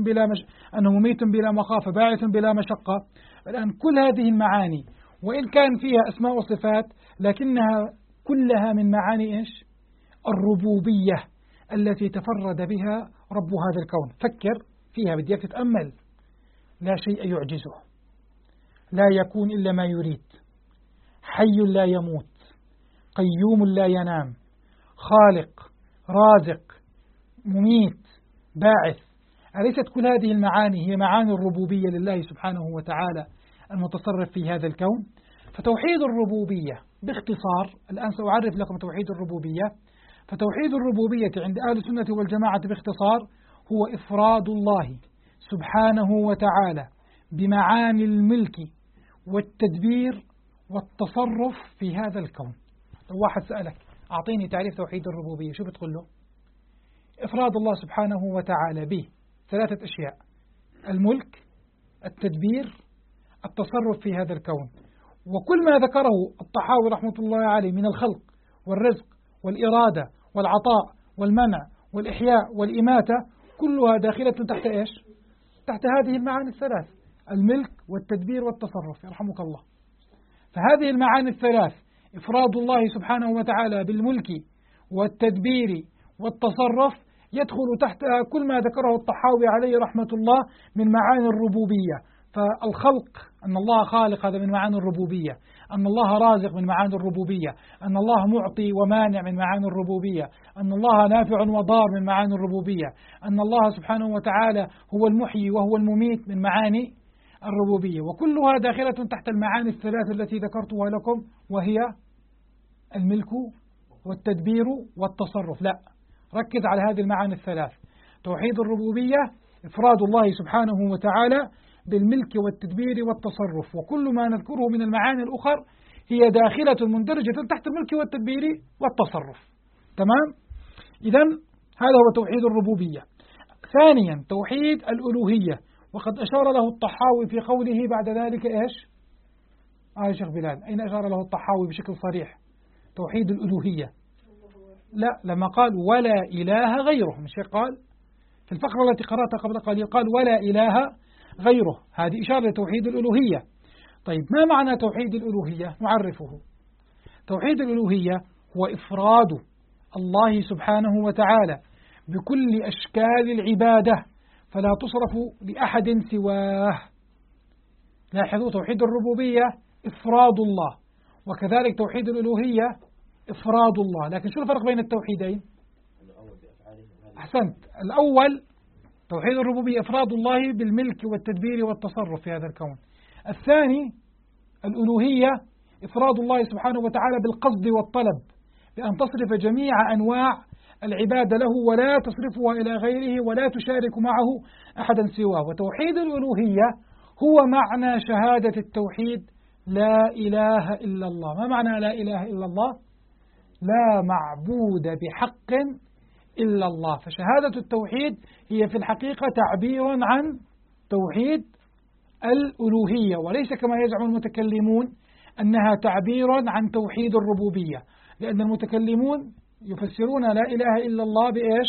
باعث بلا مشقة. الآن كل هذه المعاني وإن كان فيها أسماء وصفات لكنها كلها من معاني إيش؟ الربوبية التي تفرد بها رب هذا الكون. فكر فيها، بديك تتأمل. لا شيء يعجزه، لا يكون إلا ما يريد، حي لا يموت، قيوم لا ينام، خالق رازق مميت باعث. أليست كل هذه المعاني هي معاني الربوبية لله سبحانه وتعالى المتصرف في هذا الكون؟ فتوحيد الربوبية باختصار، الآن سأعرف لكم توحيد الربوبية. فتوحيد الربوبية عند أهل السنة والجماعة باختصار هو إفراد الله سبحانه وتعالى بمعاني الملك والتدبير والتصرف في هذا الكون. لو واحد سألك أعطيني تعريف توحيد الربوبية، شو بتقول له؟ إفراد الله سبحانه وتعالى به 3 أشياء: الملك، التدبير، التصرف في هذا الكون. وكل ما ذكره الطحاوي رحمة الله عليه من الخلق والرزق والإرادة والعطاء والمنع والإحياء والإماتة كلها داخلة تحت إيش؟ تحت هذه المعاني الثلاث: الملك والتدبير والتصرف، يرحمك الله. فهذه المعاني الثلاث، إفراد الله سبحانه وتعالى بالملك والتدبير والتصرف، يدخل تحتها كل ما ذكره الطحاوي عليه رحمة الله من معاني الربوبية. فالخلق، أن الله خالق، هذا من معاني الربوبية. أن الله رازق من معاني الربوبية. أن الله معطي ومانع من معاني الربوبية. أن الله نافع وضار من معاني الربوبية. أن الله سبحانه وتعالى هو المحيي وهو المميت من معاني الربوبية. وكلها داخلة تحت المعاني الثلاث التي ذكرتها لكم، وهي الملك والتدبير والتصرف. لا، ركز على هذه المعاني الثلاث: توحيد الربوبية إفراد الله سبحانه وتعالى بالملك والتدبير والتصرف، وكل ما نذكره من المعاني الأخرى هي داخلة مندرجة تحت الملك والتدبير والتصرف. تمام؟ إذن هذا هو توحيد الربوبية. ثانيا توحيد الألوهية، وقد أشار له الطحاوي في قوله بعد ذلك إيش؟ يا شيخ بلال، أين أشار له الطحاوي بشكل صريح؟ توحيد الألوهية. لا، لما قال ولا إله غيره، مش قال في الفقرة التي قرأتها قبل قليل قال ولا إله غيره، هذه إشارة لتوحيد الألوهية. طيب، ما معنى توحيد الألوهية؟ نعرفه. توحيد الألوهية هو إفراد الله سبحانه وتعالى بكل أشكال العبادة فلا تصرف لأحد سواه. لاحظوا، توحيد الربوبية إفراد الله، وكذلك توحيد الألوهية إفراد الله. لكن شو الفرق بين التوحيدين؟ أحسنت، الأول توحيد الربوبية إفراد الله بالملك والتدبير والتصرف في هذا الكون. الثاني الألوهية إفراد الله سبحانه وتعالى بالقصد والطلب، بأن تصرف جميع أنواع العبادة له ولا تصرفها إلى غيره ولا تشارك معه أحدا سواه. وتوحيد الألوهية هو معنى شهادة التوحيد: لا إله إلا الله. ما معنى لا إله إلا الله؟ لا معبود بحق إلا الله. فشهادة التوحيد هي في الحقيقة تعبير عن توحيد الألوهية، وليس كما يزعم المتكلمون أنها تعبير عن توحيد الربوبية، لأن المتكلمون يفسرون لا إله إلا الله بإيش؟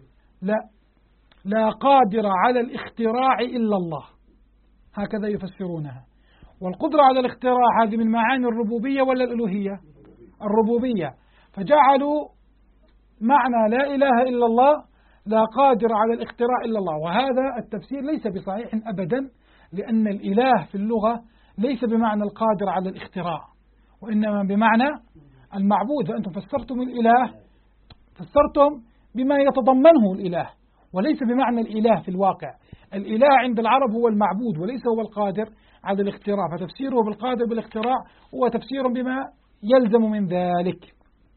لا قادر على الاختراع إلا الله، هكذا يفسرونها. والقدرة على الاختراع هذه من معاني الربوبية ولا الألوهية؟ الربوبية. فجعلوا معنى لا إله إلا الله لا قادر على الاختراع إلا الله، وهذا التفسير ليس بصحيح أبدا، لأن الإله في اللغة ليس بمعنى القادر على الاختراع، وإنما بمعنى المعبود. فأنتم فسرتم الإله، فسرتم بما يتضمنه الإله، وليس بمعنى الإله في الواقع. الإله عند العرب هو المعبود وليس هو القادر على الاختراع، فتفسيره بالقادر بالاختراع هو تفسير بما يلزم من ذلك.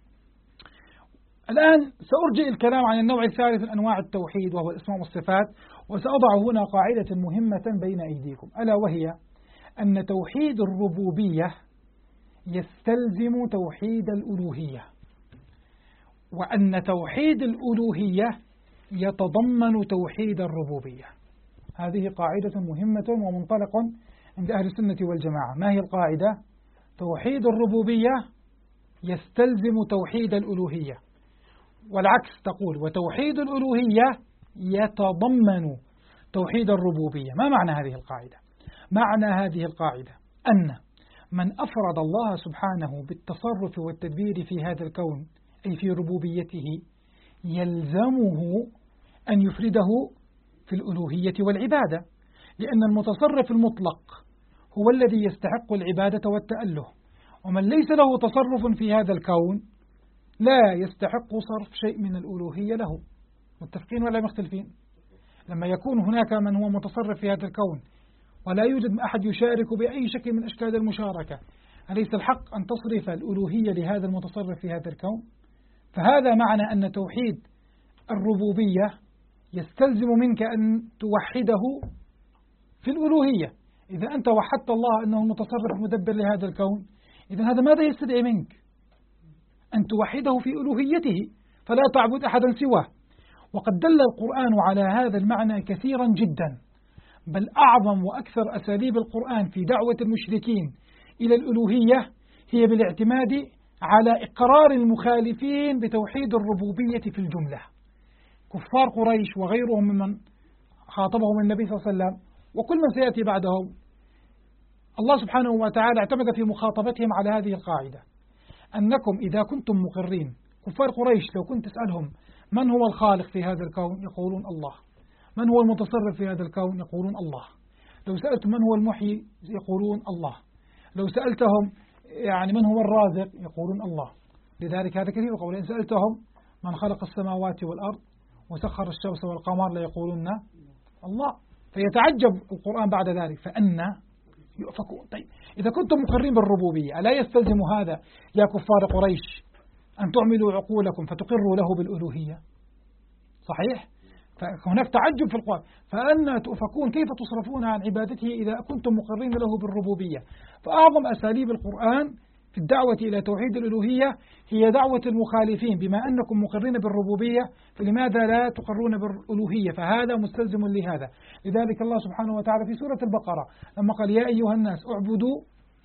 الآن سأرجئ الكلام عن النوع الثالث من أنواع التوحيد، وهو الأسماء والصفات، وسأضع هنا قاعدة مهمة بين أيديكم، ألا وهي أن توحيد الربوبية يستلزم توحيد الألوهية، وأن توحيد الألوهية يتضمن توحيد الربوبية. هذه قاعدة مهمة ومنطلق عند أهل السنة والجماعة. ما هي القاعدة؟ توحيد الربوبية يستلزم توحيد الألوهية، والعكس تقول وتوحيد الألوهية يتضمن توحيد الربوبية. ما معنى هذه القاعدة؟ معنى هذه القاعدة أن من أفرد الله سبحانه بالتصرف والتدبير في هذا الكون، أي في ربوبيته، يلزمه أن يفرده في الألوهية والعبادة، لأن المتصرف المطلق هو الذي يستحق العبادة والتأله، ومن ليس له تصرف في هذا الكون لا يستحق صرف شيء من الألوهية له. متفقين ولا مختلفين؟ لما يكون هناك من هو متصرف في هذا الكون ولا يوجد أحد يشارك بأي شكل من أشكال المشاركة، أليس الحق أن تصرف الألوهية لهذا المتصرف في هذا الكون؟ فهذا معنى أن توحيد الربوبية يستلزم منك أن توحده في الألوهية. إذا أنت وحدت الله أنه المتصرف المدبر لهذا الكون، إذا هذا ماذا يستدعي منك؟ أن توحده في ألوهيته، فلا تعبد أحدا سواه. وقد دل القرآن على هذا المعنى كثيرا جدا، بل أعظم وأكثر أساليب القرآن في دعوة المشركين إلى الألوهية هي بالاعتماد على إقرار المخالفين بتوحيد الربوبية في الجملة. كفار قريش وغيرهم ممن خاطبهم النبي صلى الله عليه وسلم وكل من سيأتي بعدهم، الله سبحانه وتعالى اعتمد في مخاطبتهم على هذه القاعدة: أنكم إذا كنتم مقرين. كفار قريش لو كنت تسألهم من هو الخالق في هذا الكون يقولون الله، من هو المتصرف في هذا الكون يقولون الله، لو سألت من هو المحيي يقولون الله، لو سألتهم يعني من هو الرازق يقولون الله. لذلك هذا كثير قول، إن سألتهم من خلق السماوات والأرض وسخر الشمس والقمر ليقولون الله. فيتعجب القرآن بعد ذلك فأنا يؤفكون. طيب إذا كنتم مقرين بالربوبية، ألا يستلزم هذا يا كفار قريش أن تعملوا عقولكم فتقروا له بالألوهية؟ صحيح؟ فهناك تعجب في القرآن، فأنا تؤفكون، كيف تصرفون عن عبادته إذا كنتم مقرين له بالربوبية؟ فأعظم أساليب القرآن في الدعوة إلى توحيد الألوهية هي دعوة المخالفين، بما أنكم مقرين بالربوبية فلماذا لا تقرون بالألوهية؟ فهذا مستلزم لهذا. لذلك الله سبحانه وتعالى في سورة البقرة لما قال يا أيها الناس اعبدوا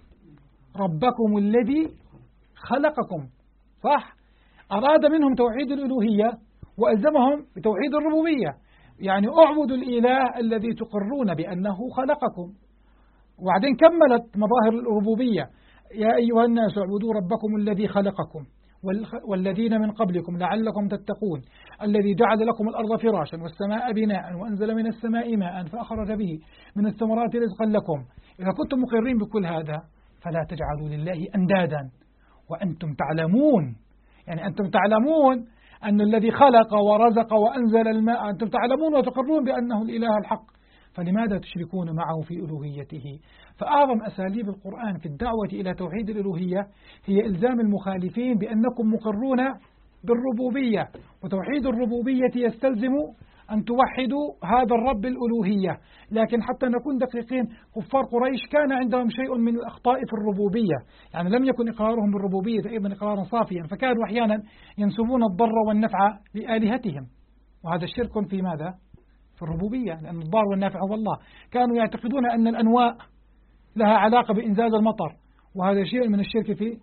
ربكم الذي خلقكم، صح؟ أراد منهم توحيد الألوهية وألزمهم بتوحيد الربوبية، يعني اعبدوا الإله الذي تقرون بأنه خلقكم. وبعدين كملت مظاهر الربوبية: يا أيها الناس اعبدوا ربكم الذي خلقكم والذين من قبلكم لعلكم تتقون الذي جعل لكم الأرض فراشا والسماء بناء وأنزل من السماء ماء فأخرج به من الثمرات رزقا لكم. إذا كنتم مقرين بكل هذا فلا تجعلوا لله أندادا وأنتم تعلمون، يعني أنتم تعلمون أن الذي خلق ورزق وأنزل الماء، أنتم تعلمون وتقرون بأنه الإله الحق، فلماذا تشركون معه في ألوهيته؟ فأعظم أساليب القرآن في الدعوة إلى توحيد الألوهية هي إلزام المخالفين بأنكم مقرون بالربوبية، وتوحيد الربوبية يستلزم أن توحدوا هذا الرب الألوهية. لكن حتى نكون دقيقين، كفار قريش كان عندهم شيء من الأخطاء في الربوبية، يعني لم يكن إقرارهم بالربوبية أيضا إقرارا صافيا، فكانوا أحيانا ينسبون الضر والنفع لآلهتهم، وهذا الشرك في ماذا؟ في الربوبية، لأن الضار والنافع هو الله. كانوا يعتقدون أن الأنواء لها علاقة بإنزال المطر، وهذا شيء من الشرك فيه.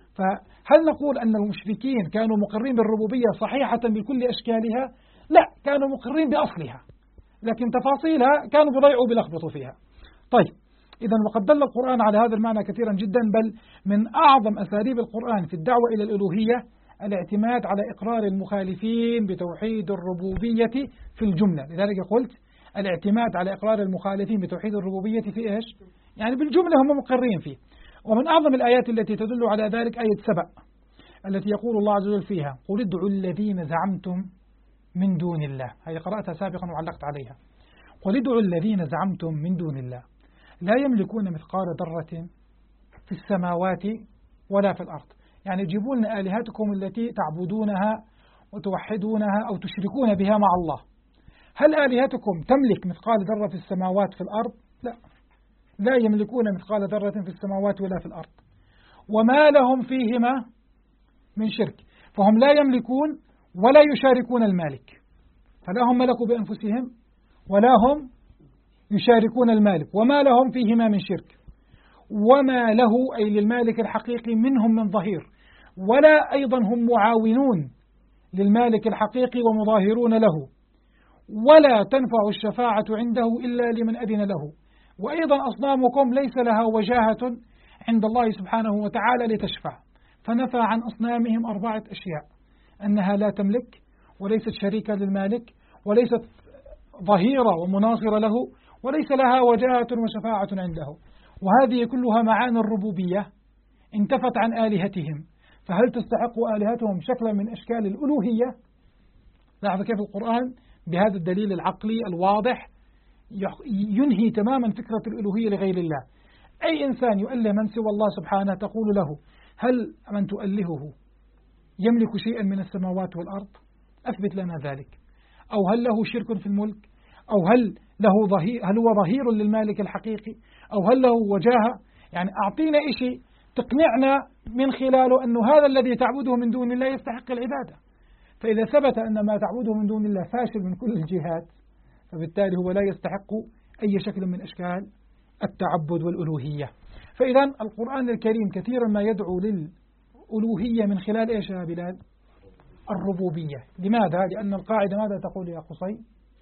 فهل نقول أن المشركين كانوا مقرين بالربوبية صحيحة بكل أشكالها؟ لا، كانوا مقرين بأصلها، لكن تفاصيلها كانوا بيضيعوا بيلخبطوا فيها. طيب إذا وقد دل القرآن على هذا المعنى كثيرا جدا، بل من أعظم أساليب القرآن في الدعوة إلى الألوهية الاعتماد على إقرار المخالفين بتوحيد الربوبية في الجملة. لذلك قلت الاعتماد على إقرار المخالفين بتوحيد الربوبية في إيش؟ يعني بالجملة هم مقرين فيه. ومن أعظم الآيات التي تدل على ذلك آية سبأ التي يقول الله عز وجل فيها: قل ادعوا الذين زعمتم من دون الله. هذه قرأتها سابقا وعلقت عليها. قل ادعوا الذين زعمتم من دون الله لا يملكون مثقال ذرة في السماوات ولا في الأرض. يعني يجيبون لنا آلهتكم التي تعبدونها وتوحدونها أو تشركون بها مع الله. هل آلهتكم تملك مثقال ذرة في السماوات في الأرض؟ لا، لا يملكون مثقال ذرة في السماوات ولا في الأرض، وما لهم فيهما من شرك. فهم لا يملكون ولا يشاركون المالك، فلا هم ملكوا بأنفسهم ولا هم يشاركون المالك، وما لهم فيهما من شرك، وما له أي للمالك الحقيقي منهم من ظهير، ولا أيضا هم معاونون للمالك الحقيقي ومظاهرون له، ولا تنفع الشفاعة عنده إلا لمن أذن له. وأيضا أصنامكم ليس لها وجاهة عند الله سبحانه وتعالى لتشفع. فنفى عن أصنامهم 4 أشياء: أنها لا تملك، وليست شريكة للمالك، وليست ظهيرة ومناصرة له، وليس لها وجاهة وشفاعة عنده. وهذه كلها معاني الربوبية انتفت عن آلهتهم. فهل تستحق آلهتهم شكلا من أشكال الألوهية؟ لاحظ كيف القرآن بهذا الدليل العقلي الواضح ينهي تماما فكرة الألوهية لغير الله. أي إنسان يؤله من سوى الله سبحانه تقول له: هل من تؤلهه يملك شيئا من السماوات والأرض؟ أثبت لنا ذلك. أو هل له شرك في الملك؟ أو هل هو ظهير للمالك الحقيقي؟ أو هل له وجاهة؟ يعني أعطينا شيء تقنعنا من خلاله أنه هذا الذي تعبده من دون الله يستحق العبادة. فإذا ثبت أن ما تعبده من دون الله فاشل من كل الجهات، فبالتالي هو لا يستحق أي شكل من أشكال التعبد والألوهية. فإذا القرآن الكريم كثيرا ما يدعو للألوهية من خلال إيش يا بلال؟ الربوبية. لماذا؟ لأن القاعدة ماذا تقول يا قصي؟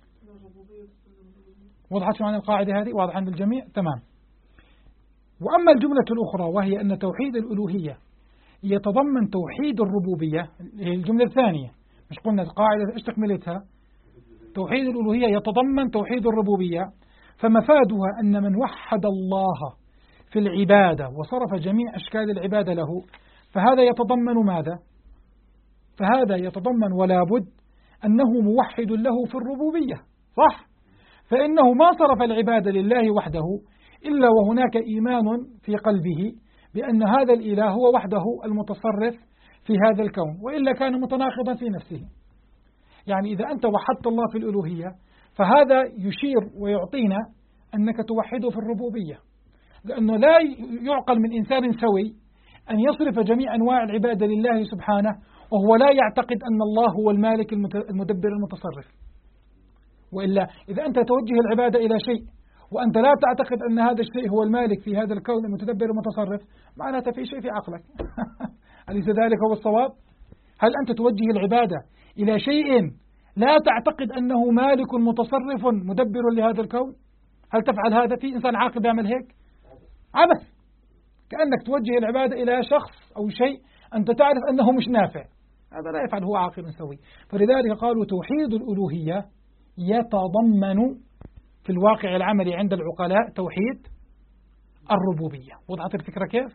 وضحت شو عن القاعدة هذه؟ واضحا بالجميع؟ تمام. وأما الجملة الأخرى وهي أن توحيد الألوهية يتضمن توحيد الربوبية، هي الجملة الثانية، مش قلنا القاعدة إيش تكملتها؟ توحيد الألوهية يتضمن توحيد الربوبية، فمفادها أن من وحد الله في العبادة وصرف جميع أشكال العبادة له، فهذا يتضمن ماذا؟ فهذا يتضمن ولا بد أنه موحد له في الربوبية، صح؟ فإنه ما صرف العبادة لله وحده إلا وهناك إيمان في قلبه بأن هذا الإله هو وحده المتصرف في هذا الكون، وإلا كان متناقضا في نفسه. يعني إذا أنت وحدت الله في الألوهية فهذا يشير ويعطينا أنك توحده في الربوبية، لأنه لا يعقل من إنسان سوي أن يصرف جميع أنواع العبادة لله سبحانه وهو لا يعتقد أن الله هو المالك المدبر المتصرف. وإلا إذا أنت توجه العبادة إلى شيء وأنت لا تعتقد أن هذا الشيء هو المالك في هذا الكون المتدبر المتصرف، معناته في شيء في عقلك. أليس ذلك هو الصواب؟ هل أنت توجه العبادة إلى شيء لا تعتقد أنه مالك متصرف مدبر لهذا الكون؟ هل تفعل هذا؟ في إنسان عاقل يعمل هيك؟ عبث. كأنك توجه العبادة إلى شخص أو شيء أنت تعرف أنه مش نافع، هذا لا يفعل، هو عاقل سوي. فلذلك قالوا توحيد الألوهية يتضمن في الواقع العملي عند العقلاء توحيد الربوبية. وضحت الفكرة كيف؟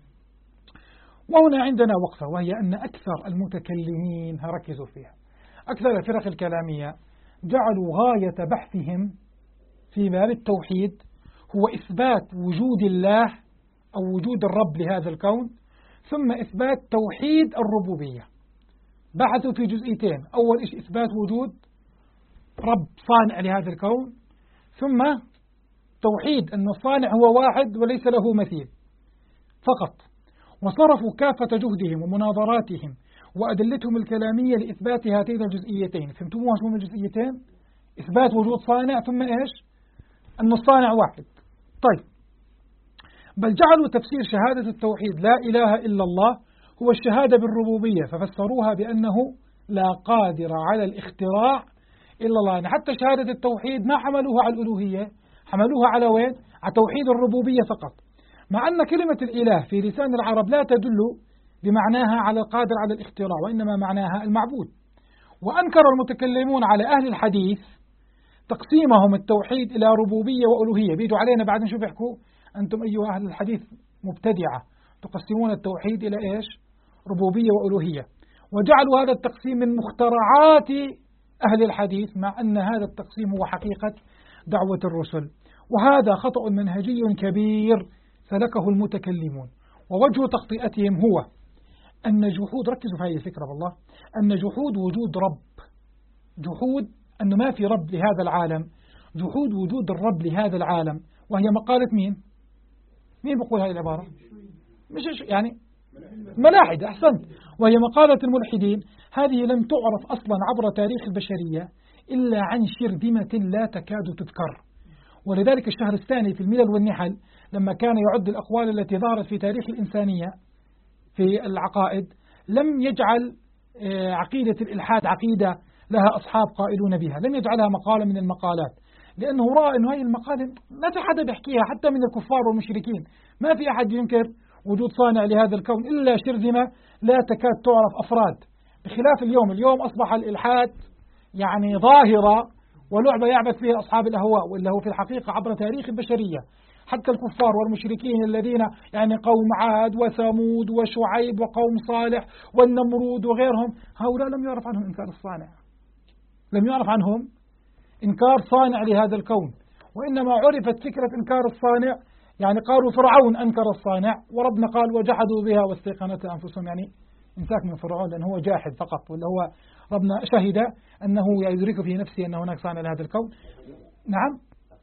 وهنا عندنا وقفة، وهي أن أكثر المتكلمين، ركزوا فيها، أكثر الفرق الكلامية جعلوا غاية بحثهم في باب التوحيد هو إثبات وجود الله أو وجود الرب لهذا الكون، ثم إثبات توحيد الربوبية. بحثوا في جزئيتين، أول شيء إثبات وجود رب صانع لهذا الكون، ثم توحيد أن الصانع هو واحد وليس له مثيل فقط. وصرفوا كافة جهدهم ومناظراتهم وأدلتهم الكلامية لإثبات هاتين الجزئيتين. فهمتموها شو من الجزئيتين؟ إثبات وجود صانع ثم إيش؟ أن الصانع واحد. طيب، بل جعلوا تفسير شهادة التوحيد لا إله إلا الله هو الشهادة بالربوبية، ففسروها بأنه لا قادر على الاختراع إلا الله. يعني حتى شهادة التوحيد ما حملوها على الألوهية، حملوها على وين؟ على توحيد الربوبية فقط، مع أن كلمة الإله في لسان العرب لا تدل بمعناها على القادر على الاختراع، وإنما معناها المعبود. وأنكر المتكلمون على أهل الحديث تقسيمهم التوحيد إلى ربوبية وألوهية. بيجوا علينا بعد نشوف يحكوا أنتم أيها أهل الحديث مبتدعة تقسمون التوحيد إلى إيش؟ ربوبية وألوهية، وجعلوا هذا التقسيم من مخترعات أهل الحديث، مع أن هذا التقسيم هو حقيقة دعوة الرسل. وهذا خطأ منهجي كبير سلكه المتكلمون، ووجه تخطئتهم هو أن جحود، ركزوا في هذه الفكرة والله، أن جحود وجود رب، جحود أنه ما في رب لهذا العالم، جحود وجود الرب لهذا العالم، وهي مقالة مين؟ مين بقول هذه العبارة؟ مش يعني ملاحدة، أحسنت، وهي مقالة الملحدين. هذه لم تعرف أصلا عبر تاريخ البشرية إلا عن شرذمة لا تكاد تذكر. ولذلك الشهرستاني في الملل والنحل لما كان يعد الأقوال التي ظهرت في تاريخ الإنسانية في العقائد لم يجعل عقيدة الإلحاد عقيدة لها أصحاب قائلون بها، لم يجعلها مقالة من المقالات، لأنه رأى أن هذه المقالة ما في حدا بيحكيها حتى من الكفار والمشركين، ما في أحد ينكر وجود صانع لهذا الكون إلا شرذمة لا تكاد تعرف أفراد. بخلاف اليوم أصبح الإلحاد يعني ظاهرة ولعبة يعبث فيها أصحاب الأهواء، وإلا هو في الحقيقة عبر تاريخ البشرية حتى الكفار والمشركين الذين يعني قوم عاد وثمود وشعيب وقوم صالح والنمرود وغيرهم، هؤلاء لم يعرف عنهم إنكار الصانع، لم يعرف عنهم إنكار صانع لهذا الكون، وإنما عرفت فكرة إنكار الصانع، يعني قالوا فرعون أنكر الصانع وربنا قال وجحدوا بها واستيقنتها أنفسهم، يعني إمساك من فرعون لأنه هو جاحد فقط، ولا هو ربنا شهد أنه يدرك في نفسه أن هناك صانع لهذا الكون. نعم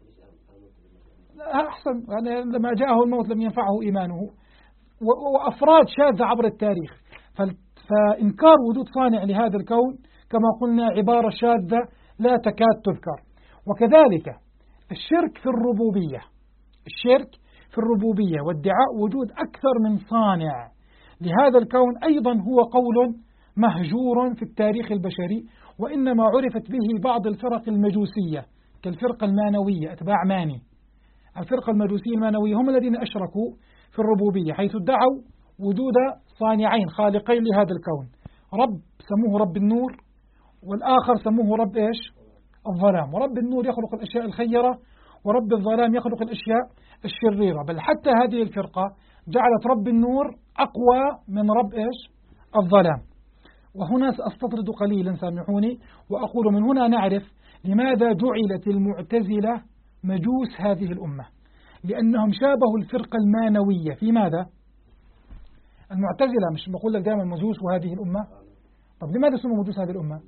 أحسن، يعني لما جاءه الموت لم ينفعه إيمانه. وأفراد شاذة عبر التاريخ، فإنكار وجود صانع لهذا الكون كما قلنا عبارة شاذة لا تكاد تذكر. وكذلك الشرك في الربوبية، الشرك في الربوبية وادعاء وجود أكثر من صانع لهذا الكون أيضا هو قول مهجور في التاريخ البشري، وإنما عرفت به بعض الفرق المجوسية كالفرقة المانوية أتباع ماني. الفرقة المجوسية المانوية هم الذين أشركوا في الربوبية، حيث ادعوا وجود صانعين خالقين لهذا الكون، رب سموه رب النور، والآخر سموه رب إيش؟ الظلام. ورب النور يخلق الأشياء الخيرة، ورب الظلام يخلق الأشياء الشريرة. بل حتى هذه الفرقة جعلت رب النور أقوى من رب إيش؟ الظلام. وهنا سأستطرد قليلا سامحوني وأقول من هنا نعرف لماذا جعلت المعتزلة مجوس هذه الأمة، لأنهم شابهوا الفرقة المانوية في ماذا؟ المعتزلة مش بقول لك دائما مجوس وهذه الأمة. طب لماذا سموا مجوس هذه الأمة؟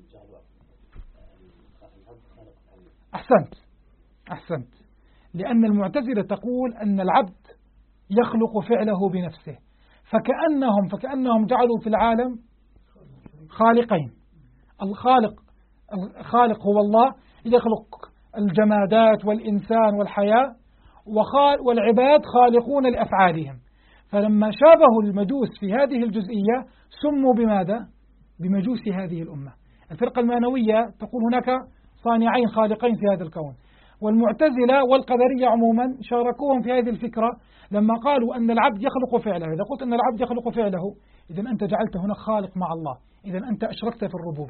أحسنت، لأن المعتزلة تقول أن العبد يخلق فعله بنفسه، فكأنهم جعلوا في العالم خالقين. الخالق هو الله يخلق الجمادات والإنسان والحياة، والعباد خالقون لأفعالهم. فلما شابهوا المجوس في هذه الجزئية سموا بماذا؟ بمجوس هذه الأمة. الفرقة المانوية تقول هناك صانعين خالقين في هذا الكون، والمعتزلة والقدرية عموما شاركوهم في هذه الفكرة لما قالوا أن العبد يخلق فعله. إذا قلت أن العبد يخلق فعله إذن أنت جعلت هنا خالق مع الله، إذن أنت أشركت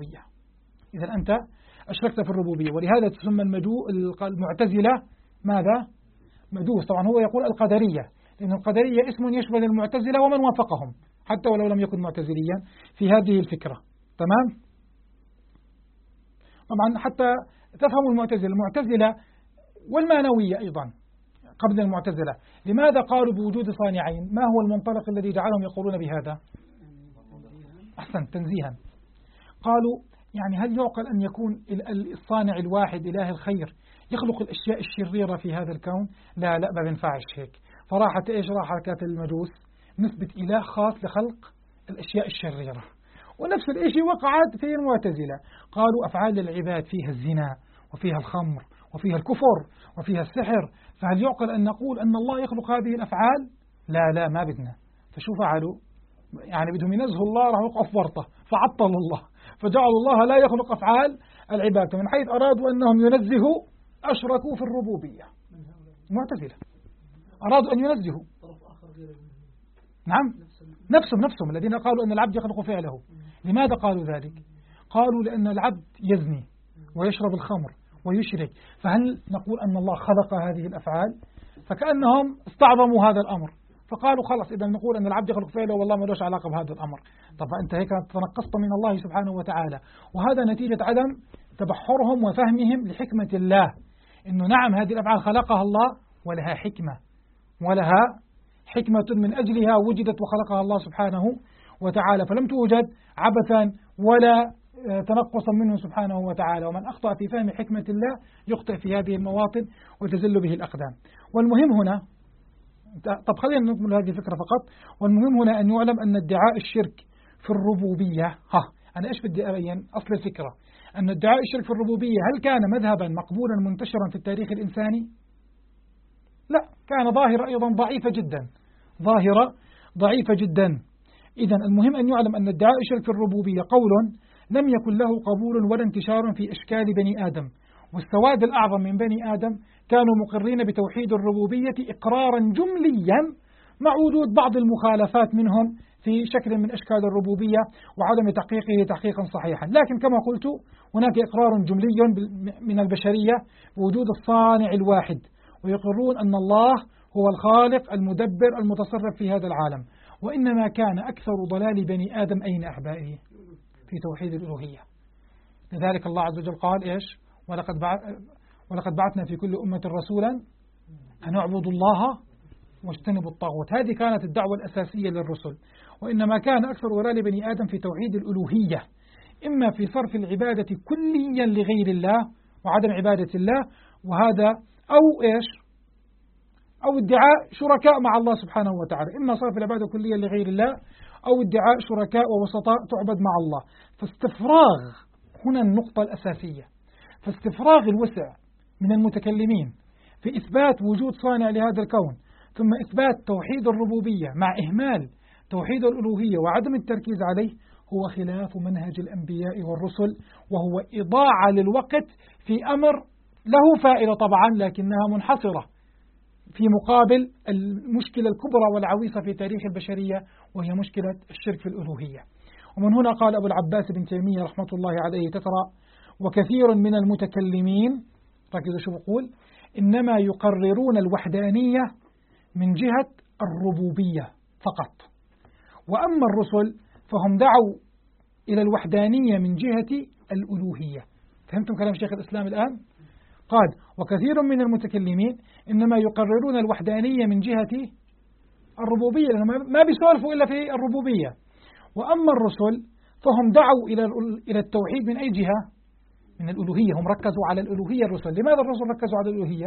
في الربوبية. ولهذا تسمى المعتزلة ماذا؟ مجوس. طبعا هو يقول القدرية، لأن القدرية اسم يشمل المعتزلة ومن وافقهم حتى ولو لم يكن معتزليا في هذه الفكرة. تمام؟ طبعا حتى تفهم المعتزلة والمانوية أيضا قبل المعتزلة لماذا قالوا بوجود صانعين؟ ما هو المنطلق الذي جعلهم يقولون بهذا؟ أحسن، تنزيها. قالوا يعني هل يعقل أن يكون الصانع الواحد إله الخير يخلق الأشياء الشريرة في هذا الكون؟ لا ما بينفعش هيك. فراحت راحت المجوس نثبت إله خاص لخلق الأشياء الشريرة. ونفس الشيء وقعت في المعتزلة، قالوا أفعال العباد فيها الزنا وفيها الخمر وفيها الكفر وفيها السحر، فهل يعقل أن نقول أن الله يخلق هذه الأفعال؟ لا ما بدنا. فشو فعلوا؟ يعني بدهم ينزهوا الله، راح يوقف ورطة فعطلوا الله، فجعلوا الله لا يخلق أفعال العباد. من حيث أرادوا أنهم ينزهوا أشركوا في الربوبية. معتزلة أرادوا أن ينزهوا، نعم نفسهم الذين قالوا أن العبد يخلق فعله. لماذا قالوا ذلك؟ قالوا لأن العبد يزني ويشرب الخمر ويشرك، فهل نقول أن الله خلق هذه الأفعال؟ فكأنهم استعظموا هذا الأمر، فقالوا خلاص إذا نقول أن العبد يخلق فعله والله ما لهش علاقة بهذا الأمر. طب أنت هيك تنقصت من الله سبحانه وتعالى، وهذا نتيجة عدم تبحرهم وفهمهم لحكمة الله، إنه نعم هذه الأفعال خلقها الله ولها حكمة من أجلها وجدت وخلقها الله سبحانه وتعالى، فلم توجد عبثا ولا تنقصا منه سبحانه وتعالى. ومن أخطأ في فهم حكمة الله يخطئ في هذه المواطن وتزل به الأقدام. والمهم هنا، طب خلينا نكمل هذه الفكرة فقط. والمهم هنا أن يعلم أن ادعاء الشرك في الربوبية، أنا إيش بدي أبين أصل الفكرة، أن ادعاء الشرك في الربوبية هل كان مذهبا مقبولا منتشرا في التاريخ الإنساني؟ لا، كان ظاهرة أيضا ضعيفة جدا. إذن المهم أن يعلم أن ادعاء الشرك في الربوبية قول لم يكن له قبول ولا انتشار في أشكال بني آدم، والسواد الأعظم من بني آدم كانوا مقرين بتوحيد الربوبية إقرارا جمليا مع وجود بعض المخالفات منهم في شكل من أشكال الربوبية وعدم تحقيقه تحقيقا صحيحا. لكن كما قلت هناك إقرار جملي من البشرية بوجود الصانع الواحد، ويقرون أن الله هو الخالق المدبر المتصرف في هذا العالم. وإنما كان أكثر ضلال بني آدم أين أحبائه؟ في توحيد الألوهية. لذلك الله عز وجل قال إيش؟ ولقد بعثنا في كل أمة رسولا أن اعبدوا الله واجتنبوا الطاغوت. هذه كانت الدعوة الأساسية للرسل. وإنما كان أكثر ولاء لبني آدم في توحيد الألوهية، إما في صرف العبادة كليا لغير الله وعدم عبادة الله، وهذا أو إيش أو ادعاء شركاء مع الله سبحانه وتعالى، إما صرف العبادة كليا لغير الله أو ادعاء شركاء ووسطاء تعبد مع الله. فاستفراغ هنا النقطة الأساسية، فاستفراغ الوسع من المتكلمين في إثبات وجود صانع لهذا الكون، ثم إثبات توحيد الربوبية مع إهمال توحيد الألوهية وعدم التركيز عليه، هو خلاف منهج الأنبياء والرسل، وهو إضاعة للوقت في أمر له فائدة طبعا لكنها منحصرة في مقابل المشكلة الكبرى والعويصة في تاريخ البشرية، وهي مشكلة الشرك في الألوهية. ومن هنا قال أبو العباس بن تيمية رحمة الله عليه تترى: وكثير من المتكلمين، ركزوا شو بقول، إنما يقررون الوحدانية من جهة الربوبية فقط، وأما الرسل فهم دعوا إلى الوحدانية من جهة الألوهية. فهمتم كلام شيخ الإسلام الآن؟ قال: وكثير من المتكلمين إنما يقررون الوحدانية من جهة الربوبية، لأنهم ما بيسولفوا إلا في الربوبية. وأما الرسل فهم دعوا إلى التوحيد من أي جهة؟ من الألوهية. هم ركزوا على الألوهية الرسل. لماذا الرسل ركزوا على الألوهية؟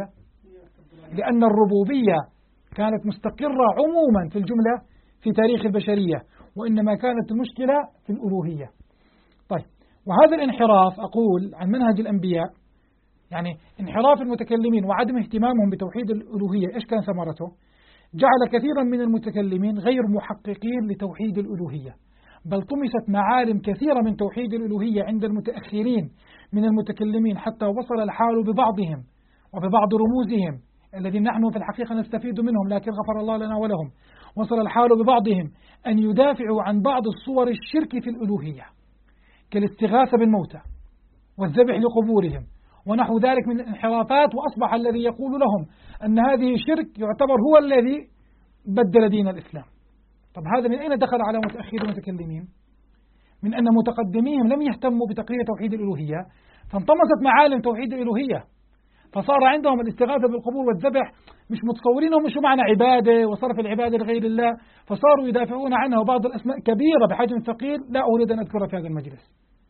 لأن الربوبية كانت مستقرة عموما في الجملة في تاريخ البشرية، وإنما كانت المشكلة في الألوهية. طيب، وهذا الانحراف أقول عن منهج الأنبياء، يعني انحراف المتكلمين وعدم اهتمامهم بتوحيد الألوهية، إيش كان ثمرته؟ جعل كثيرا من المتكلمين غير محققين لتوحيد الألوهية، بل طمست معالم كثيرة من توحيد الألوهية عند المتأخرين من المتكلمين، حتى وصل الحال ببعضهم وببعض رموزهم الذين نحن في الحقيقة نستفيد منهم، لكن غفر الله لنا ولهم، وصل الحال ببعضهم أن يدافعوا عن بعض الصور الشرك في الألوهية كالاستغاثة بالموتى والذبح لقبورهم ونحو ذلك من الانحرافات، وأصبح الذي يقول لهم أن هذه شرك يعتبر هو الذي بدل دين الإسلام. طب هذا من أين دخل على متأخر المتكلمين؟ من أن متقدميهم لم يهتموا بتقرير توحيد الألوهية، فانطمست معالم توحيد الألوهية، فصار عندهم الاستغاثة بالقبور والذبح مش متصورينهم مش معنى عبادة وصرف العبادة لغير الله، فصاروا يدافعون عنها، وبعض الأسماء كبيرة بحجم ثقيل لا أريد أن أذكرها في هذا المجلس،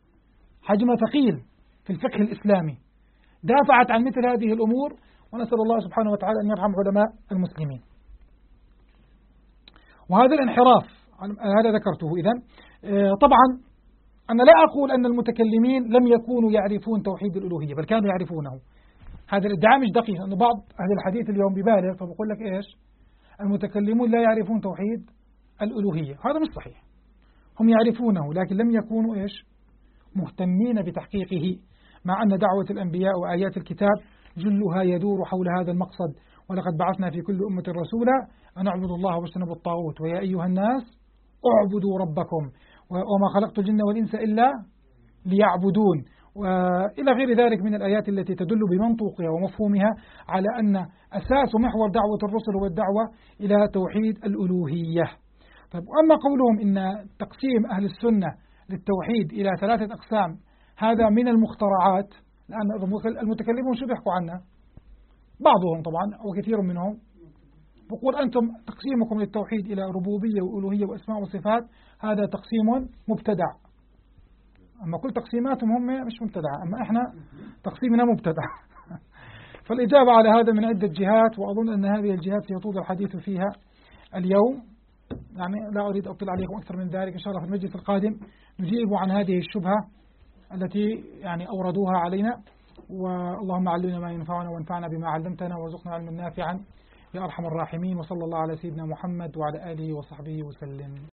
حجم ثقيل في الفقه الإسلامي دافعت عن مثل هذه الأمور، ونسأل الله سبحانه وتعالى أن يرحم علماء المسلمين. وهذا الانحراف هذا ذكرته. إذن طبعا أنا لا أقول أن المتكلمين لم يكونوا يعرفون توحيد الألوهية، بل كانوا يعرفونه. هذا الادعاء مش دقيق، أن بعض أهل الحديث اليوم ببالغ فبقول لك إيش المتكلمون لا يعرفون توحيد الألوهية. هذا مش صحيح، هم يعرفونه لكن لم يكونوا إيش مهتمين بتحقيقه، مع أن دعوة الأنبياء وآيات الكتاب جلها يدور حول هذا المقصد. ولقد بعثنا في كل أمة رسولا أن اعبدوا الله واجتنبوا الطاغوت ويا أيها الناس اعبدوا ربكم وما خلقت الجن والإنس إلا ليعبدون، وإلى غير ذلك من الآيات التي تدل بمنطوقها ومفهومها على أن أساس ومحور دعوة الرسل هو الدعوة إلى توحيد الألوهية. طيب، وأما قولهم إن تقسيم أهل السنة للتوحيد إلى 3 أقسام هذا من المخترعات، لأن المتكلمون شو بيحكوا عنه؟ بعضهم طبعا وكثير منهم بقول أنتم تقسيمكم للتوحيد إلى ربوبية وألوهية وأسماء وصفات هذا تقسيم مبتدع، أما كل تقسيماتهم هم مش مبتدعة، أما إحنا تقسيمنا مبتدع. فالإجابة على هذا من عدة جهات، وأظن أن هذه الجهات سيطول الحديث فيها اليوم، يعني لا أريد أطيل عليكم أكثر من ذلك. إن شاء الله في المجلس القادم نجيب عن هذه الشبهة التي يعني أوردوها علينا. واللهم علمنا ما ينفعنا وانفعنا بما علمتنا وارزقنا علما نافعا يا أرحم الراحمين. وصلى الله على سيدنا محمد وعلى آله وصحبه وسلم.